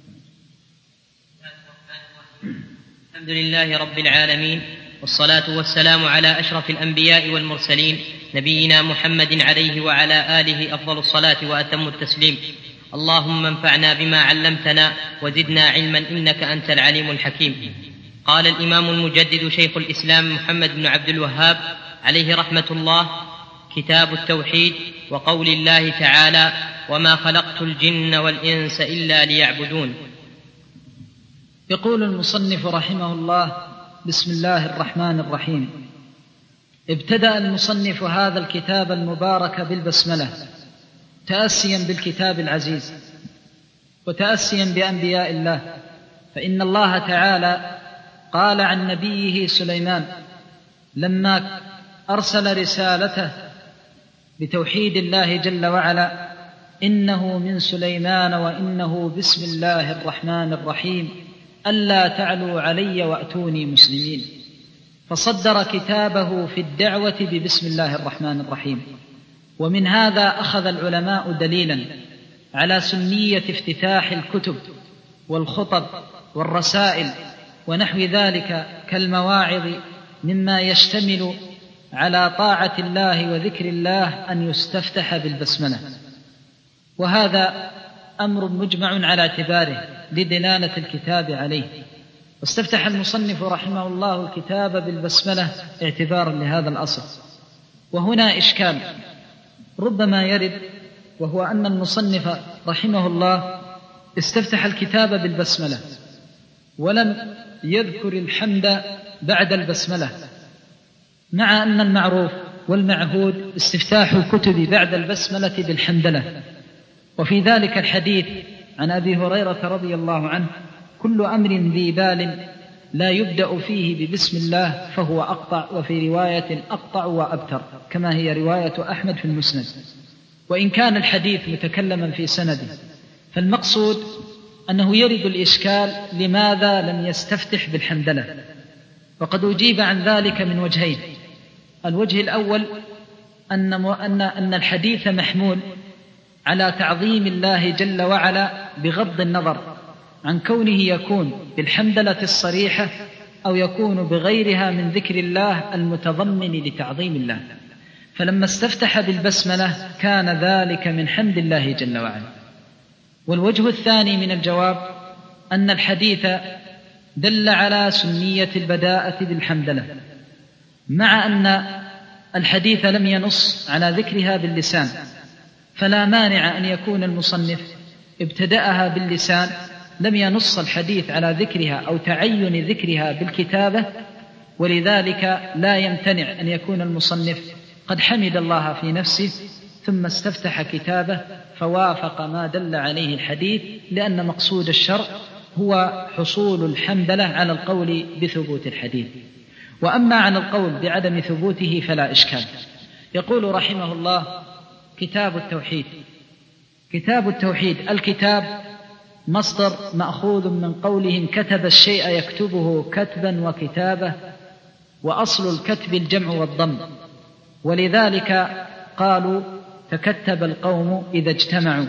الحمد لله رب العالمين، والصلاة والسلام على أشرف الأنبياء والمرسلين، نبينا محمد عليه وعلى آله أفضل الصلاة وأتم التسليم. اللهم انفعنا بما علمتنا وزدنا علما إنك أنت العليم الحكيم. قال الإمام المجدد شيخ الإسلام محمد بن عبد الوهاب عليه رحمة الله: كتاب التوحيد، وقول الله تعالى: وما خلقت الجن والإنس إلا ليعبدون. يقول المصنف رحمه الله: بسم الله الرحمن الرحيم. ابتدأ المصنف هذا الكتاب المبارك بالبسملة، تأسيا بالكتاب العزيز وتأسيا بأنبياء الله، فإن الله تعالى قال عن نبيه سليمان لما أرسل رسالته بتوحيد الله جل وعلا: إنه من سليمان وإنه بسم الله الرحمن الرحيم ألا تعلوا علي وأتوني مسلمين. فصدر كتابه في الدعوة ببسم الله الرحمن الرحيم. ومن هذا أخذ العلماء دليلا على سنية افتتاح الكتب والخطب والرسائل ونحو ذلك كالمواعظ مما يشتمل على طاعة الله وذكر الله أن يستفتح بالبسملة، وهذا أمر مجمع على اعتباره لدلالة الكتاب عليه. واستفتح المصنف رحمه الله الكتاب بالبسملة اعتبارا لهذا الأصل. وهنا إشكال ربما يرد، وهو أن المصنف رحمه الله استفتح الكتاب بالبسملة ولم يذكر الحمد بعد البسملة، مع أن المعروف والمعهود استفتاح الكتب بعد البسملة بالحمدلة. وفي ذلك الحديث عن أبي هريرة رضي الله عنه: كل أمر ذي بال لا يبدأ فيه ببسم الله فهو أقطع، وفي رواية أقطع وأبتر، كما هي رواية أحمد في المسند. وإن كان الحديث متكلما في سنده، فالمقصود أنه يرد الإشكال لماذا لم يستفتح بالحمدلة. وقد أجيب عن ذلك من وجهين: الوجه الأول أن الحديث محمول على تعظيم الله جل وعلا بغض النظر عن كونه يكون بالحمدلة الصريحة أو يكون بغيرها من ذكر الله المتضمن لتعظيم الله. فلما استفتح بالبسملة كان ذلك من حمد الله جل وعلا. والوجه الثاني من الجواب أن الحديث دل على سنية البداءة بالحمدلة، مع أن الحديث لم ينص على ذكرها باللسان، فلا مانع أن يكون المصنف ابتدأها باللسان، لم ينص الحديث على ذكرها أو تعين ذكرها بالكتابة، ولذلك لا يمتنع أن يكون المصنف قد حمد الله في نفسه ثم استفتح كتابه فوافق ما دل عليه الحديث، لأن مقصود الشرع هو حصول الحمدلة على القول بثبوت الحديث. وأما عن القول بعدم ثبوته فلا إشكال. يقول رحمه الله: كتاب التوحيد. كتاب التوحيد، الكتاب مصدر مأخوذ من قولهم كتب الشيء يكتبه كتبا وكتابة، وأصل الكتب الجمع والضم، ولذلك قالوا تكتب القوم إذا اجتمعوا.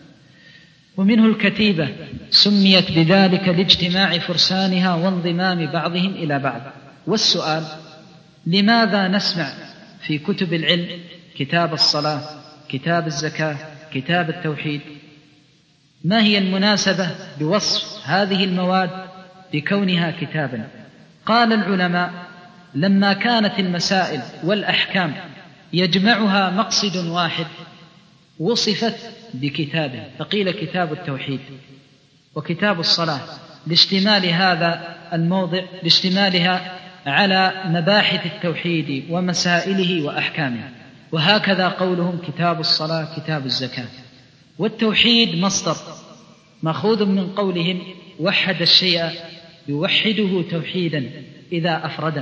ومنه الكتيبة، سميت بذلك لاجتماع فرسانها وانضمام بعضهم إلى بعض. والسؤال: لماذا نسمع في كتب العلم كتاب الصلاة، كتاب الزكاة، كتاب التوحيد؟ ما هي المناسبة بوصف هذه المواد بكونها كتابا؟ قال العلماء: لما كانت المسائل والأحكام يجمعها مقصد واحد وصفت بكتابه، فقيل كتاب التوحيد. وكتاب الصلاة لاشتمال هذا الموضع، لاشتمالها على مباحث التوحيد ومسائله وأحكامه. وهكذا قولهم كتاب الصلاة، كتاب الزكاة. والتوحيد مصدر مأخوذ من قولهم وحد الشيء يوحده توحيدا إذا أفرده.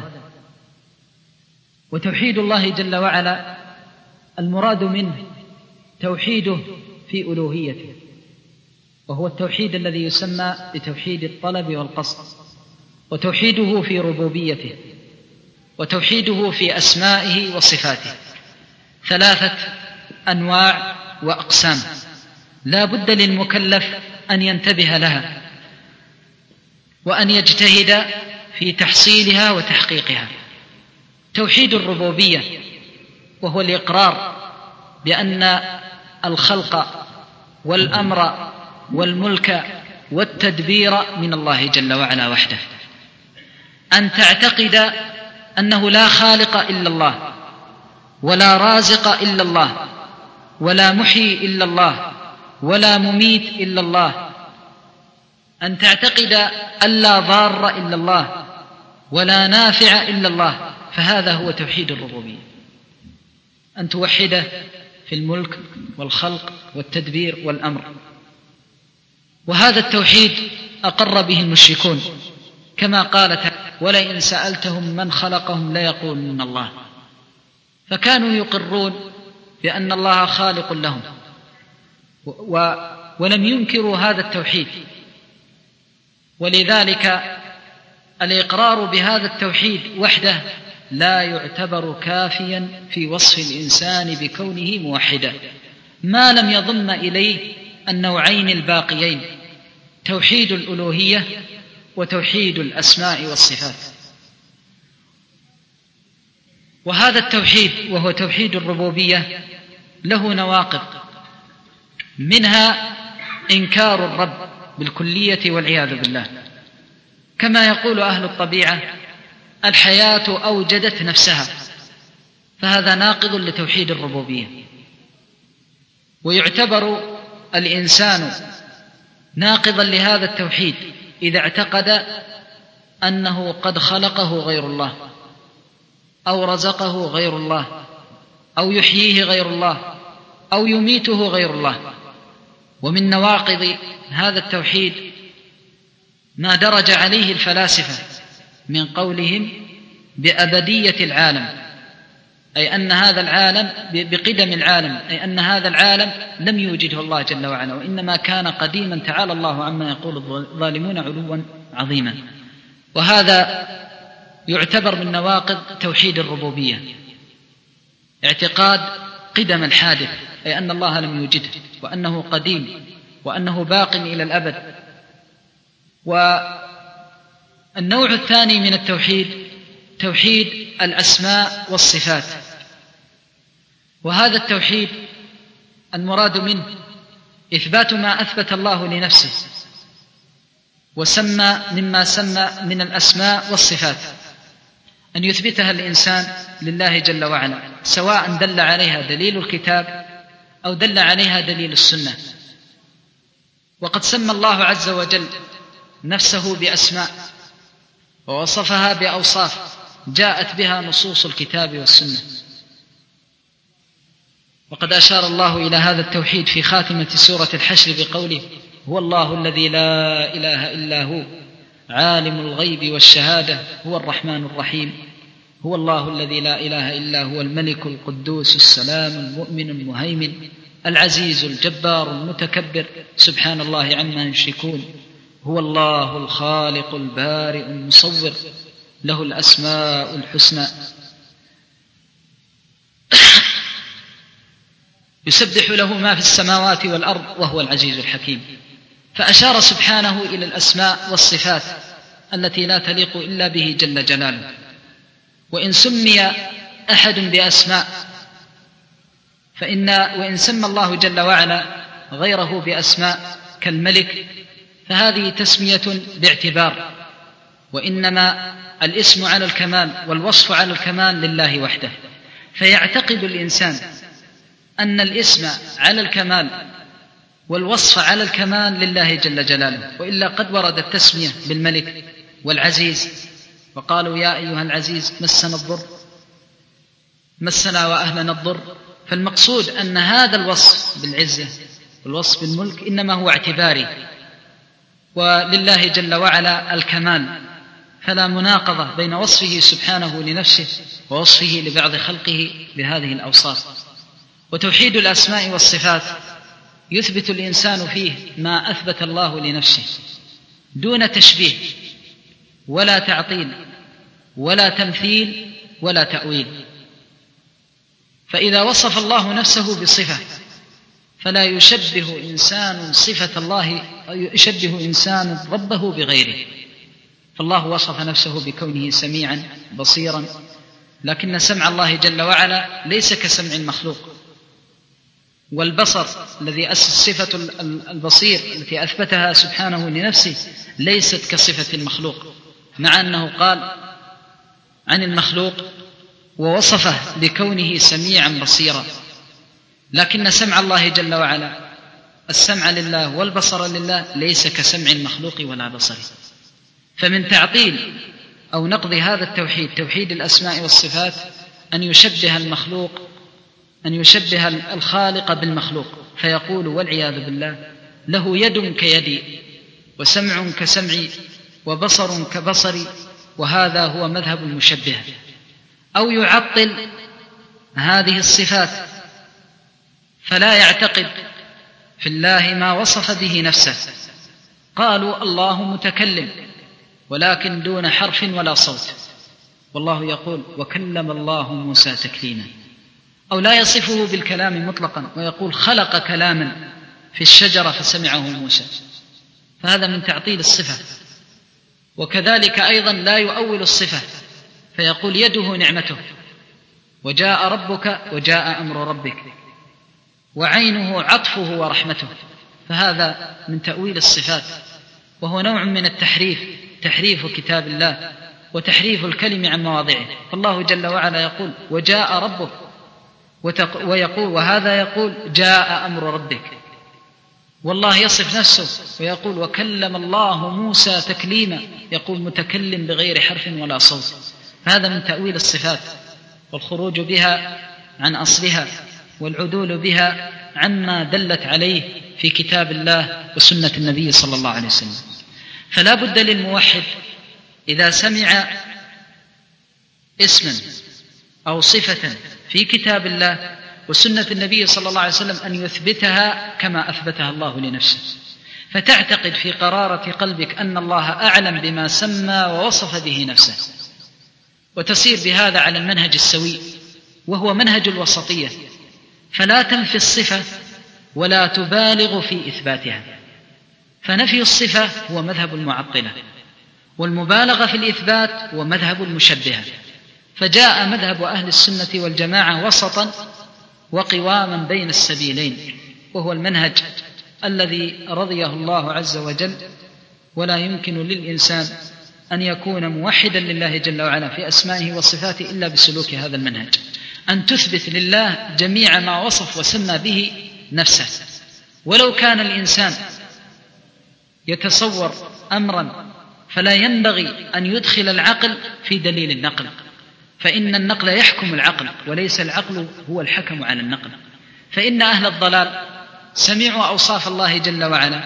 وتوحيد الله جل وعلا المراد منه توحيده في ألوهيته، وهو التوحيد الذي يسمى بتوحيد الطلب والقصد، وتوحيده في ربوبيته، وتوحيده في أسمائه وصفاته. 3 أنواع وأقسام: لا بد للمكلف أن ينتبه لها وأن يجتهد في تحصيلها وتحقيقها. توحيد الربوبية، وهو الإقرار بأن الخلق والأمر والملك والتدبير من الله جل وعلا وحده، أن تعتقد أنه لا خالق إلا الله، ولا رازق إلا الله، ولا محيي إلا الله، ولا مميت إلا الله، أن تعتقد أن لا ضار إلا الله ولا نافع إلا الله، فهذا هو توحيد الربوبية، أن توحده في الملك والخلق والتدبير والأمر. وهذا التوحيد أقر به المشركون، كما قال تعالى: ولئن سألتهم من خلقهم ليقولن الله. فكانوا يقرون بأن الله خالق لهم، ولم ينكروا هذا التوحيد. ولذلك الإقرار بهذا التوحيد وحده لا يعتبر كافيا في وصف الإنسان بكونه موحدا، ما لم يضم إليه النوعين الباقيين: توحيد الألوهية وتوحيد الأسماء والصفات. وهذا التوحيد وهو توحيد الربوبية له نواقض، منها إنكار الرب بالكلية والعياذ بالله، كما يقول أهل الطبيعة: الحياة أوجدت نفسها، فهذا ناقض لتوحيد الربوبية. ويعتبر الإنسان ناقضا لهذا التوحيد إذا اعتقد أنه قد خلقه غير الله، أو رزقه غير الله، أو يحييه غير الله، أو يميته غير الله. ومن نواقض هذا التوحيد ما درج عليه الفلاسفة من قولهم بأبدية العالم، أي أن هذا العالم بقدم العالم، أي أن هذا العالم لم يوجده الله جل وعلا، وإنما كان قديما، تعالى الله عما يقول الظالمون علوا عظيما. وهذا يعتبر من نواقض توحيد الربوبية، اعتقاد قدم الحادث، أي أن الله لم يوجده، وأنه قديم، وأنه باق إلى الأبد. والنوع الثاني من التوحيد توحيد الأسماء والصفات، وهذا التوحيد المراد منه إثبات ما أثبت الله لنفسه وسمى مما سمى من الأسماء والصفات، أن يثبتها الإنسان لله جل وعلا، سواء دل عليها دليل الكتاب أو دل عليها دليل السنة. وقد سمى الله عز وجل نفسه بأسماء ووصفها بأوصاف جاءت بها نصوص الكتاب والسنة. وقد أشار الله إلى هذا التوحيد في خاتمة سورة الحشر بقوله: هو الله الذي لا إله إلا هو عالم الغيب والشهادة هو الرحمن الرحيم، هو الله الذي لا إله إلا هو الملك القدوس السلام المؤمن المهيمن العزيز الجبار المتكبر سبحان الله عما يشركون، هو الله الخالق البارئ المصور له الأسماء الحسنى يسبح له ما في السماوات والأرض وهو العزيز الحكيم. فأشار سبحانه إلى الأسماء والصفات التي لا تليق إلا به جل جلاله. وإن سمي أحد بأسماء وإن سمى الله جل وعلا غيره بأسماء كالملك فهذه تسمية باعتبار، وإنما الاسم على الكمال والوصف على الكمال لله وحده. فيعتقد الإنسان أن الاسم على الكمال والوصف على الكمال لله جل جلاله، وإلا قد ورد التسمية بالملك والعزيز، وقالوا يا أيها العزيز مسنا وأهلنا الضر. فالمقصود أن هذا الوصف بالعزة والوصف بالملك إنما هو اعتباري، ولله جل وعلا الكمال، فلا مناقضة بين وصفه سبحانه لنفسه ووصفه لبعض خلقه بهذه الأوصاف. وتوحيد الأسماء والصفات يثبت الإنسان فيه ما أثبت الله لنفسه دون تشبيه ولا تعطيل ولا تمثيل ولا تأويل. فإذا وصف الله نفسه بصفة فلا يشبه إنسان صفة الله، يشبه إنسان ربه بغيره. فالله وصف نفسه بكونه سميعا بصيرا، لكن سمع الله جل وعلا ليس كسمع المخلوق. والبصر الذي أسس صفة البصير التي أثبتها سبحانه لنفسه ليست كصفة المخلوق، مع أنه قال عن المخلوق ووصفه بكونه سميعا بصيرا. لكن سمع الله جل وعلا، السمع لله والبصر لله، ليس كسمع المخلوق ولا بصره. فمن تعطيل أو نقض هذا التوحيد، توحيد الأسماء والصفات، أن يشبه المخلوق، أن يشبه الخالق بالمخلوق، فيقول والعياذ بالله له يد كيدي وسمع كسمعي وبصر كبصري، وهذا هو مذهب المشبهة. أو يعطل هذه الصفات فلا يعتقد في الله ما وصف به نفسه. قالوا الله متكلم ولكن دون حرف ولا صوت، والله يقول وكلم الله موسى تكليما. أو لا يصفه بالكلام مطلقا ويقول خلق كلاما في الشجرة فسمعه موسى، فهذا من تعطيل الصفة. وكذلك أيضا لا يؤول الصفة فيقول يده نعمته، وجاء ربك وجاء أمر ربك، وعينه عطفه ورحمته، فهذا من تأويل الصفات، وهو نوع من التحريف، تحريف كتاب الله وتحريف الكلم عن مواضعه. فالله جل وعلا يقول وجاء ربك، ويقول وهذا يقول جاء أمر ربك، والله يصف نفسه ويقول وكلم الله موسى تكليما، يقول متكلم بغير حرف ولا صوت. هذا من تأويل الصفات والخروج بها عن أصلها والعدول بها عما دلت عليه في كتاب الله وسنة النبي صلى الله عليه وسلم. فلا بد للموحد إذا سمع اسما أو صفة في كتاب الله وسنة النبي صلى الله عليه وسلم أن يثبتها كما أثبتها الله لنفسه، فتعتقد في قرارة قلبك أن الله أعلم بما سمى ووصف به نفسه، وتسير بهذا على المنهج السوي وهو منهج الوسطية، فلا تنفي الصفة ولا تبالغ في إثباتها. فنفي الصفة هو مذهب المعطلة، والمبالغة في الإثبات هو مذهب المشبهة. فجاء مذهب أهل السنة والجماعة وسطا وقواما بين السبيلين، وهو المنهج الذي رضيه الله عز وجل. ولا يمكن للإنسان أن يكون موحدا لله جل وعلا في أسمائه وصفاته إلا بسلوك هذا المنهج، أن تثبت لله جميع ما وصف وسمى به نفسه. ولو كان الإنسان يتصور أمرا فلا ينبغي أن يدخل العقل في دليل النقل، فإن النقل يحكم العقل وليس العقل هو الحكم على النقل. فإن أهل الضلال سمعوا أوصاف الله جل وعلا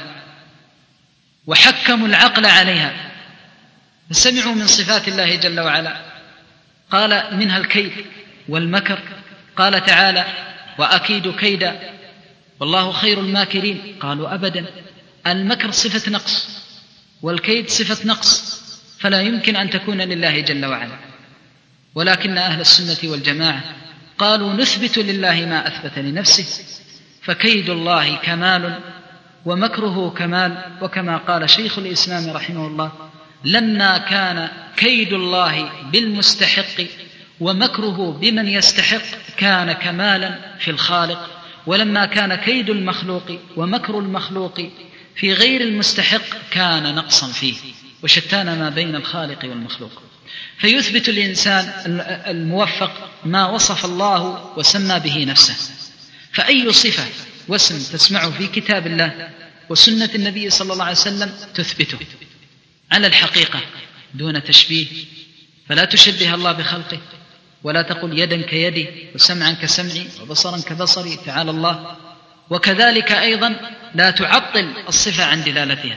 وحكموا العقل عليها، فسمعوا من صفات الله جل وعلا قال منها الكيد والمكر، قال تعالى وأكيد كيدا والله خير الماكرين، قالوا أبدا، المكر صفة نقص والكيد صفة نقص، فلا يمكن أن تكون لله جل وعلا. ولكن أهل السنة والجماعة قالوا نثبت لله ما أثبت لنفسه، فكيد الله كمال ومكره كمال. وكما قال شيخ الإسلام رحمه الله لما كان كيد الله بالمستحق ومكره بمن يستحق كان كمالا في الخالق، ولما كان كيد المخلوق ومكر المخلوق في غير المستحق كان نقصا فيه، وشتان ما بين الخالق والمخلوق. فيثبت الإنسان الموفق ما وصف الله وسمى به نفسه. فأي صفة واسم تسمعه في كتاب الله وسنة النبي صلى الله عليه وسلم تثبته على الحقيقة دون تشبيه، فلا تشبه الله بخلقه، ولا تقل يدا كيدي وسمعا كسمعي وبصرا كبصري، تعالى الله. وكذلك أيضا لا تعطل الصفة عن دلالتها،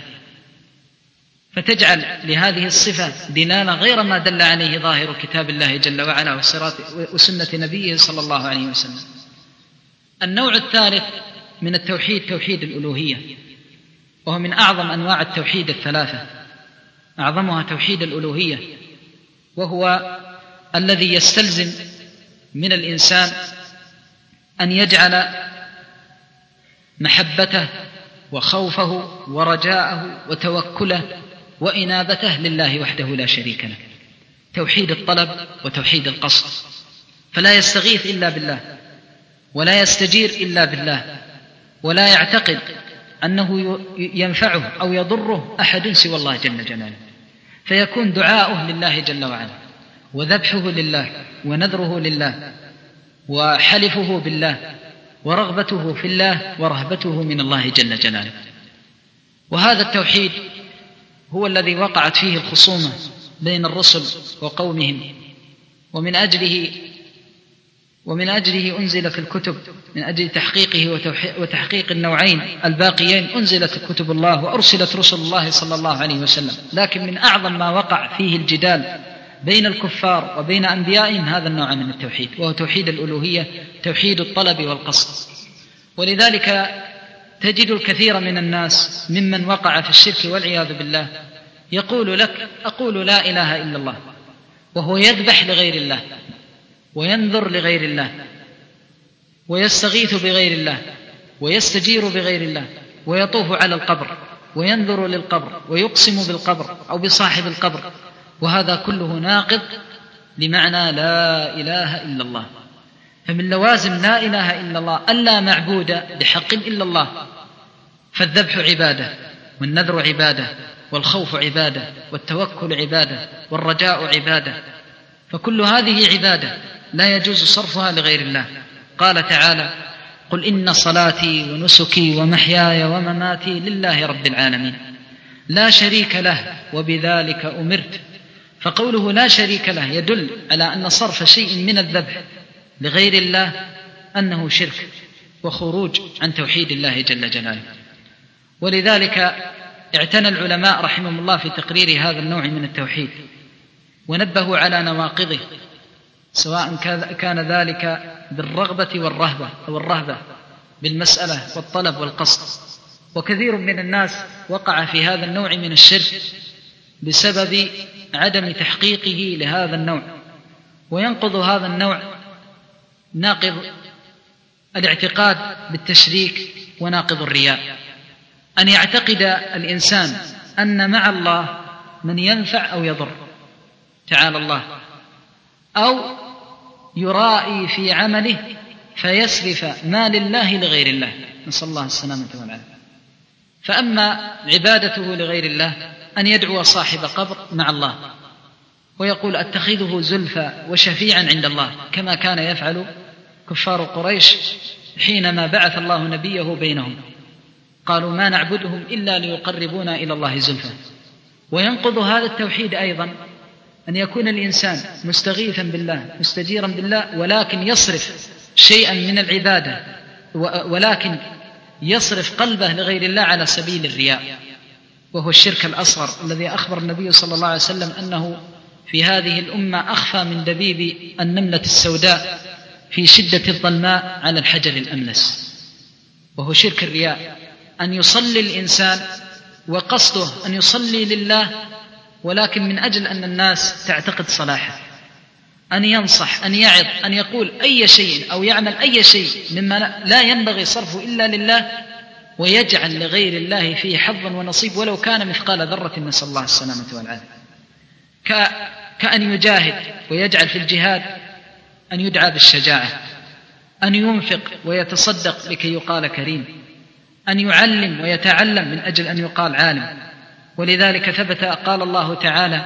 فتجعل لهذه الصفة دلالة غير ما دل عليه ظاهر كتاب الله جل وعلا وسنة نبيه صلى الله عليه وسلم. النوع الثالث من التوحيد توحيد الألوهية، وهو من أعظم أنواع التوحيد الثلاثة، أعظمها توحيد الألوهية، وهو الذي يستلزم من الإنسان أن يجعل محبته وخوفه ورجاءه وتوكله وإنابته لله وحده لا شريك له، توحيد الطلب وتوحيد القصد، فلا يستغيث إلا بالله ولا يستجير إلا بالله، ولا يعتقد أنه ينفعه أو يضره أحد سوى الله جل جلاله، فيكون دعاؤه لله جل وعلا، وذبحه لله، ونذره لله، وحلفه بالله، ورغبته في الله، ورهبته من الله جل جلاله. وهذا التوحيد هو الذي وقعت فيه الخصومة بين الرسل وقومهم، ومن أجله أنزلت الكتب، من أجل تحقيقه وتحقيق النوعين الباقيين أنزلت كتب الله وأرسلت رسل الله صلى الله عليه وسلم. لكن من أعظم ما وقع فيه الجدال بين الكفار وبين أنبيائهم هذا النوع من التوحيد، وهو توحيد الألوهية، توحيد الطلب والقصد. ولذلك تجد الكثير من الناس ممن وقع في الشرك والعياذ بالله يقول لك: أقول لا إله إلا الله، وهو يذبح لغير الله، وينذر لغير الله، ويستغيث بغير الله، ويستجير بغير الله، ويطوف على القبر، وينذر للقبر، ويقسم بالقبر أو بصاحب القبر، وهذا كله ناقض لمعنى لا إله إلا الله. فمن لوازم لا إله إلا الله ألا معبود بحق إلا الله، فالذبح عبادة، والنذر عبادة، والخوف عبادة، والتوكل عبادة، والرجاء عبادة، فكل هذه عبادة لا يجوز صرفها لغير الله. قال تعالى: قل إن صلاتي ونسكي ومحياي ومماتي لله رب العالمين لا شريك له وبذلك أمرت. فقوله لا شريك له يدل على أن صرف شيء من الذبح لغير الله أنه شرك وخروج عن توحيد الله جل جلاله. ولذلك اعتنى العلماء رحمهم الله في تقرير هذا النوع من التوحيد، ونبهوا على نواقضه، سواء كان ذلك بالرغبة والرهبة أو الرهبة بالمسألة والطلب والقصد. وكثير من الناس وقع في هذا النوع من الشرك بسبب عدم تحقيقه لهذا النوع. وينقض هذا النوع ناقض الاعتقاد بالتشريك وناقض الرياء، أن يعتقد الإنسان أن مع الله من ينفع أو يضر تعالى الله، أو يرائي في عمله فيصرف ما لله لغير الله، نسأل الله السلامة والعافية. فأما عبادته لغير الله أن يدعو صاحب قبر مع الله ويقول: أتخذه زلفى وشفيعا عند الله، كما كان يفعل كفار قريش حينما بعث الله نبيه بينهم، قالوا: ما نعبدهم إلا ليقربونا إلى الله زلفى. وينقض هذا التوحيد أيضا أن يكون الإنسان مستغيثا بالله مستجيرا بالله، ولكن يصرف شيئا من العبادة، ولكن يصرف قلبه لغير الله على سبيل الرياء، وهو الشرك الأصغر الذي أخبر النبي صلى الله عليه وسلم أنه في هذه الأمة أخفى من دبيب النملة السوداء في شدة الظلماء على الحجر الأملس، وهو شرك الرياء. أن يصلي الإنسان وقصده أن يصلي لله، ولكن من أجل أن الناس تعتقد صلاحه، أن ينصح، أن يعظ، أن يقول أي شيء أو يعمل أي شيء مما لا ينبغي صرفه إلا لله، ويجعل لغير الله فيه حظا ونصيب ولو كان مثقال ذرة، نسأل الله السلامة والعافية. كأن يجاهد ويجعل في الجهاد أن يدعى بالشجاعة، أن ينفق ويتصدق لكي يقال كريم، أن يعلم ويتعلم من أجل أن يقال عالم. ولذلك ثبت قال الله تعالى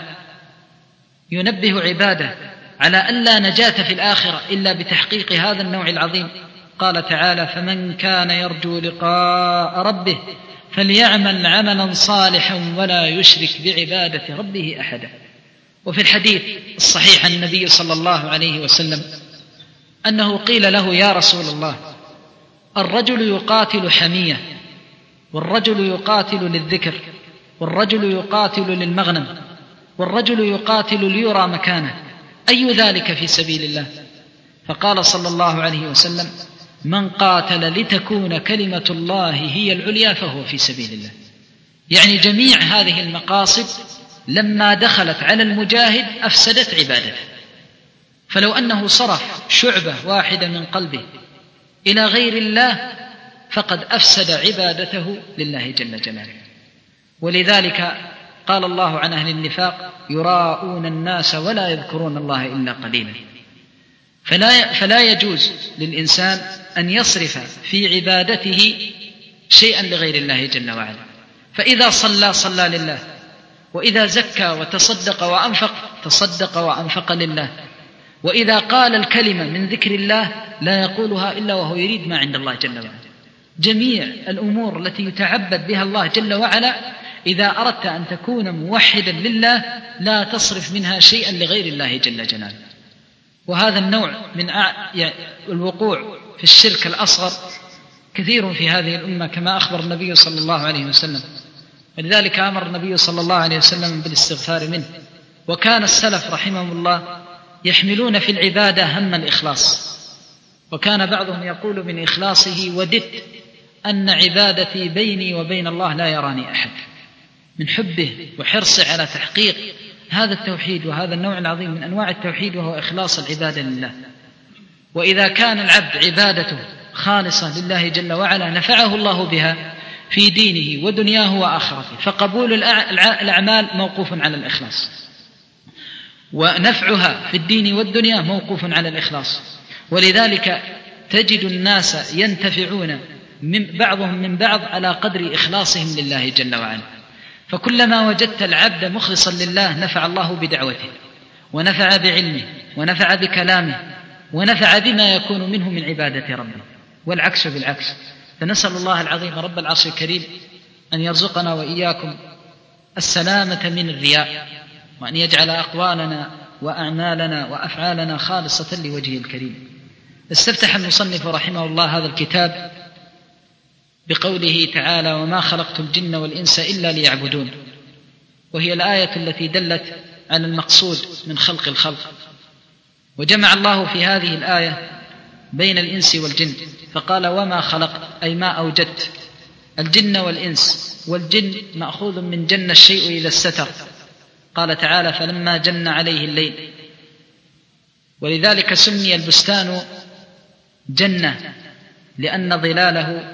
ينبه عباده على أن لا نجاة في الآخرة إلا بتحقيق هذا النوع العظيم. قال تعالى: فمن كان يرجو لقاء ربه فليعمل عملا صالحا ولا يشرك بعبادة ربه أحدا. وفي الحديث الصحيح عن النبي صلى الله عليه وسلم أنه قيل له: يا رسول الله، الرجل يقاتل حمية، والرجل يقاتل للذكر، والرجل يقاتل للمغنم، والرجل يقاتل ليرى مكانه، أي ذلك في سبيل الله؟ فقال صلى الله عليه وسلم: من قاتل لتكون كلمة الله هي العليا فهو في سبيل الله. يعني جميع هذه المقاصد لما دخلت على المجاهد أفسدت عبادته. فلو أنه صرف شعبة واحدة من قلبه إلى غير الله فقد أفسد عبادته لله جل جلاله. ولذلك قال الله عن أهل النفاق: يراءون الناس ولا يذكرون الله إلا قليلا. فلا يجوز للإنسان أن يصرف في عبادته شيئا لغير الله جل وعلا. فإذا صلى لله، وإذا زكى وتصدق وأنفق تصدق وأنفق لله، وإذا قال الكلمة من ذكر الله لا يقولها إلا وهو يريد ما عند الله جل وعلا. جميع الأمور التي يتعبد بها الله جل وعلا إذا أردت أن تكون موحدا لله لا تصرف منها شيئا لغير الله جل جلاله. وهذا النوع من الوقوع في الشرك الأصغر كثير في هذه الأمة كما أخبر النبي صلى الله عليه وسلم، ولذلك أمر النبي صلى الله عليه وسلم بالاستغفار منه. وكان السلف رحمهم الله يحملون في العبادة هم الإخلاص، وكان بعضهم يقول من إخلاصه: وددت أن عبادتي بيني وبين الله لا يراني أحد، من حبه وحرصه على تحقيق هذا التوحيد وهذا النوع العظيم من أنواع التوحيد، وهو إخلاص العبادة لله. وإذا كان العبد عبادته خالصة لله جل وعلا نفعه الله بها في دينه ودنياه وآخرته، فقبول الأعمال موقوف على الإخلاص، ونفعها في الدين والدنيا موقوف على الإخلاص. ولذلك تجد الناس ينتفعون بعضهم من بعض على قدر إخلاصهم لله جل وعلا. فكلما وجدت العبد مخلصا لله نفع الله بدعوته، ونفع بعلمه، ونفع بكلامه، ونفع بما يكون منه من عبادة ربه، والعكس بالعكس. فنسأل الله العظيم رب العرش الكريم أن يرزقنا وإياكم السلامة من الرياء، وأن يجعل أقوالنا وأعمالنا وأفعالنا خالصة لوجهه الكريم. استفتح المصنف رحمه الله هذا الكتاب بقوله تعالى: وما خلقت الجن والإنس إلا ليعبدون، وهي الآية التي دلت على المقصود من خلق الخلق. وجمع الله في هذه الآية بين الإنس والجن، فقال: وما خلقت، أي ما أوجدت الجن والإنس. والجن مأخوذ من جن الشيء إذا استتر، قال تعالى: فلما جن عليه الليل. ولذلك سمي البستان جنة، لأن ظلاله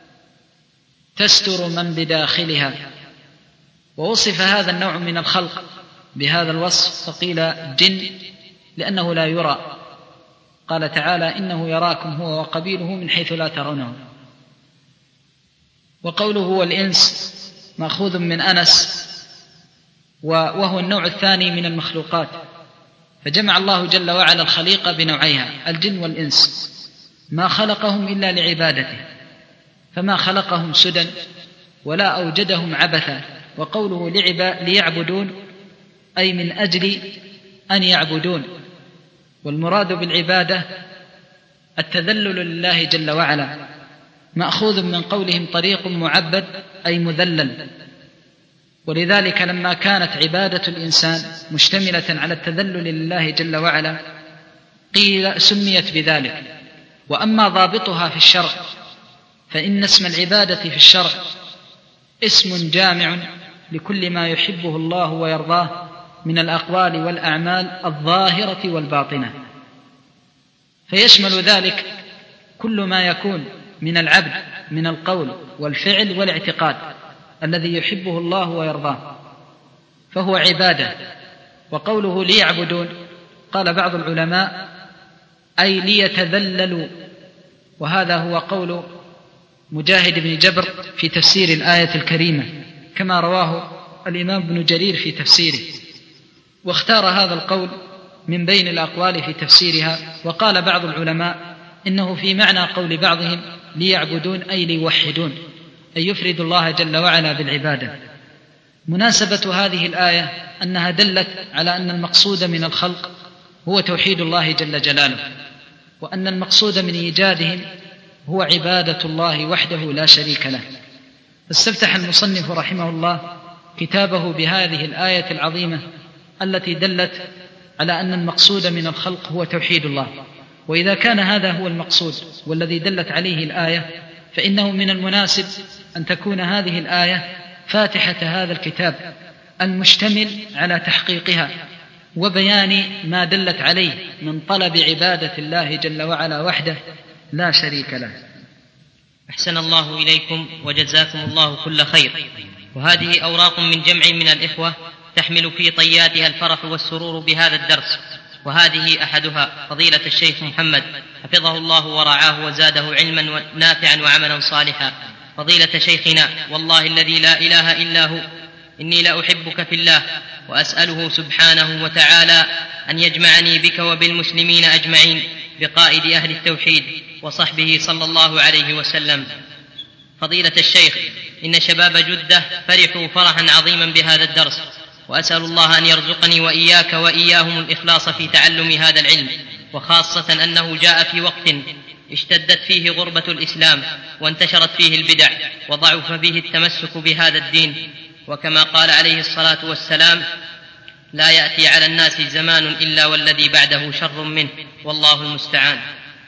تستر من بداخلها. ووصف هذا النوع من الخلق بهذا الوصف فقيل جن لأنه لا يرى، قال تعالى: إنه يراكم هو وقبيله من حيث لا ترونه. وقوله هو الإنس مأخوذ من أنس، وهو النوع الثاني من المخلوقات. فجمع الله جل وعلا الخليقة بنوعيها الجن والإنس، ما خلقهم إلا لعبادته، فما خلقهم سدى ولا أوجدهم عبثا. وقوله ليعبدون أي من أجل أن يعبدون. والمراد بالعبادة التذلل لله جل وعلا، مأخوذ من قولهم طريق معبد أي مذلل. ولذلك لما كانت عبادة الإنسان مشتملة على التذلل لله جل وعلا قيل سميت بذلك. وأما ضابطها في الشرع فإن اسم العبادة في الشرع اسم جامع لكل ما يحبه الله ويرضاه من الأقوال والأعمال الظاهرة والباطنة، فيشمل ذلك كل ما يكون من العبد من القول والفعل والاعتقاد الذي يحبه الله ويرضاه، فهو عبادة. وقوله ليعبدون قال بعض العلماء أي ليتذللوا، وهذا هو قول مجاهد بن جبر في تفسير الآية الكريمة كما رواه الإمام ابن جرير في تفسيره، واختار هذا القول من بين الأقوال في تفسيرها. وقال بعض العلماء إنه في معنى قول بعضهم ليعبدون أي ليوحدون، أي يفرد الله جل وعلا بالعبادة. مناسبة هذه الآية أنها دلت على أن المقصود من الخلق هو توحيد الله جل جلاله، وأن المقصود من إيجادهم هو عبادة الله وحده لا شريك له. فاستفتح المصنف رحمه الله كتابه بهذه الآية العظيمة التي دلت على أن المقصود من الخلق هو توحيد الله. وإذا كان هذا هو المقصود والذي دلت عليه الآية فإنه من المناسب أن تكون هذه الآية فاتحة هذا الكتاب المشتمل على تحقيقها وبيان ما دلت عليه من طلب عبادة الله جل وعلا وحده لا شريك له. أحسن الله إليكم وجزاكم الله كل خير. وهذه أوراق من جمع من الإخوة تحمل في طياتها الفرح والسرور بهذا الدرس، وهذه أحدها فضيلة الشيخ محمد حفظه الله ورعاه وزاده علما نافعا وعملا صالحا. فضيلة شيخنا، والله الذي لا إله إلا هو إني لأحبك في الله، وأسأله سبحانه وتعالى أن يجمعني بك وبالمسلمين أجمعين بقائد أهل التوحيد وصحبه صلى الله عليه وسلم. فضيلة الشيخ، إن شباب جدة فرحوا فرحا عظيما بهذا الدرس، وأسأل الله أن يرزقني وإياك وإياهم الإخلاص في تعلم هذا العلم، وخاصة أنه جاء في وقت اشتدت فيه غربة الإسلام وانتشرت فيه البدع وضعف به التمسك بهذا الدين، وكما قال عليه الصلاة والسلام: لا يأتي على الناس زمان إلا والذي بعده شر منه، والله المستعان.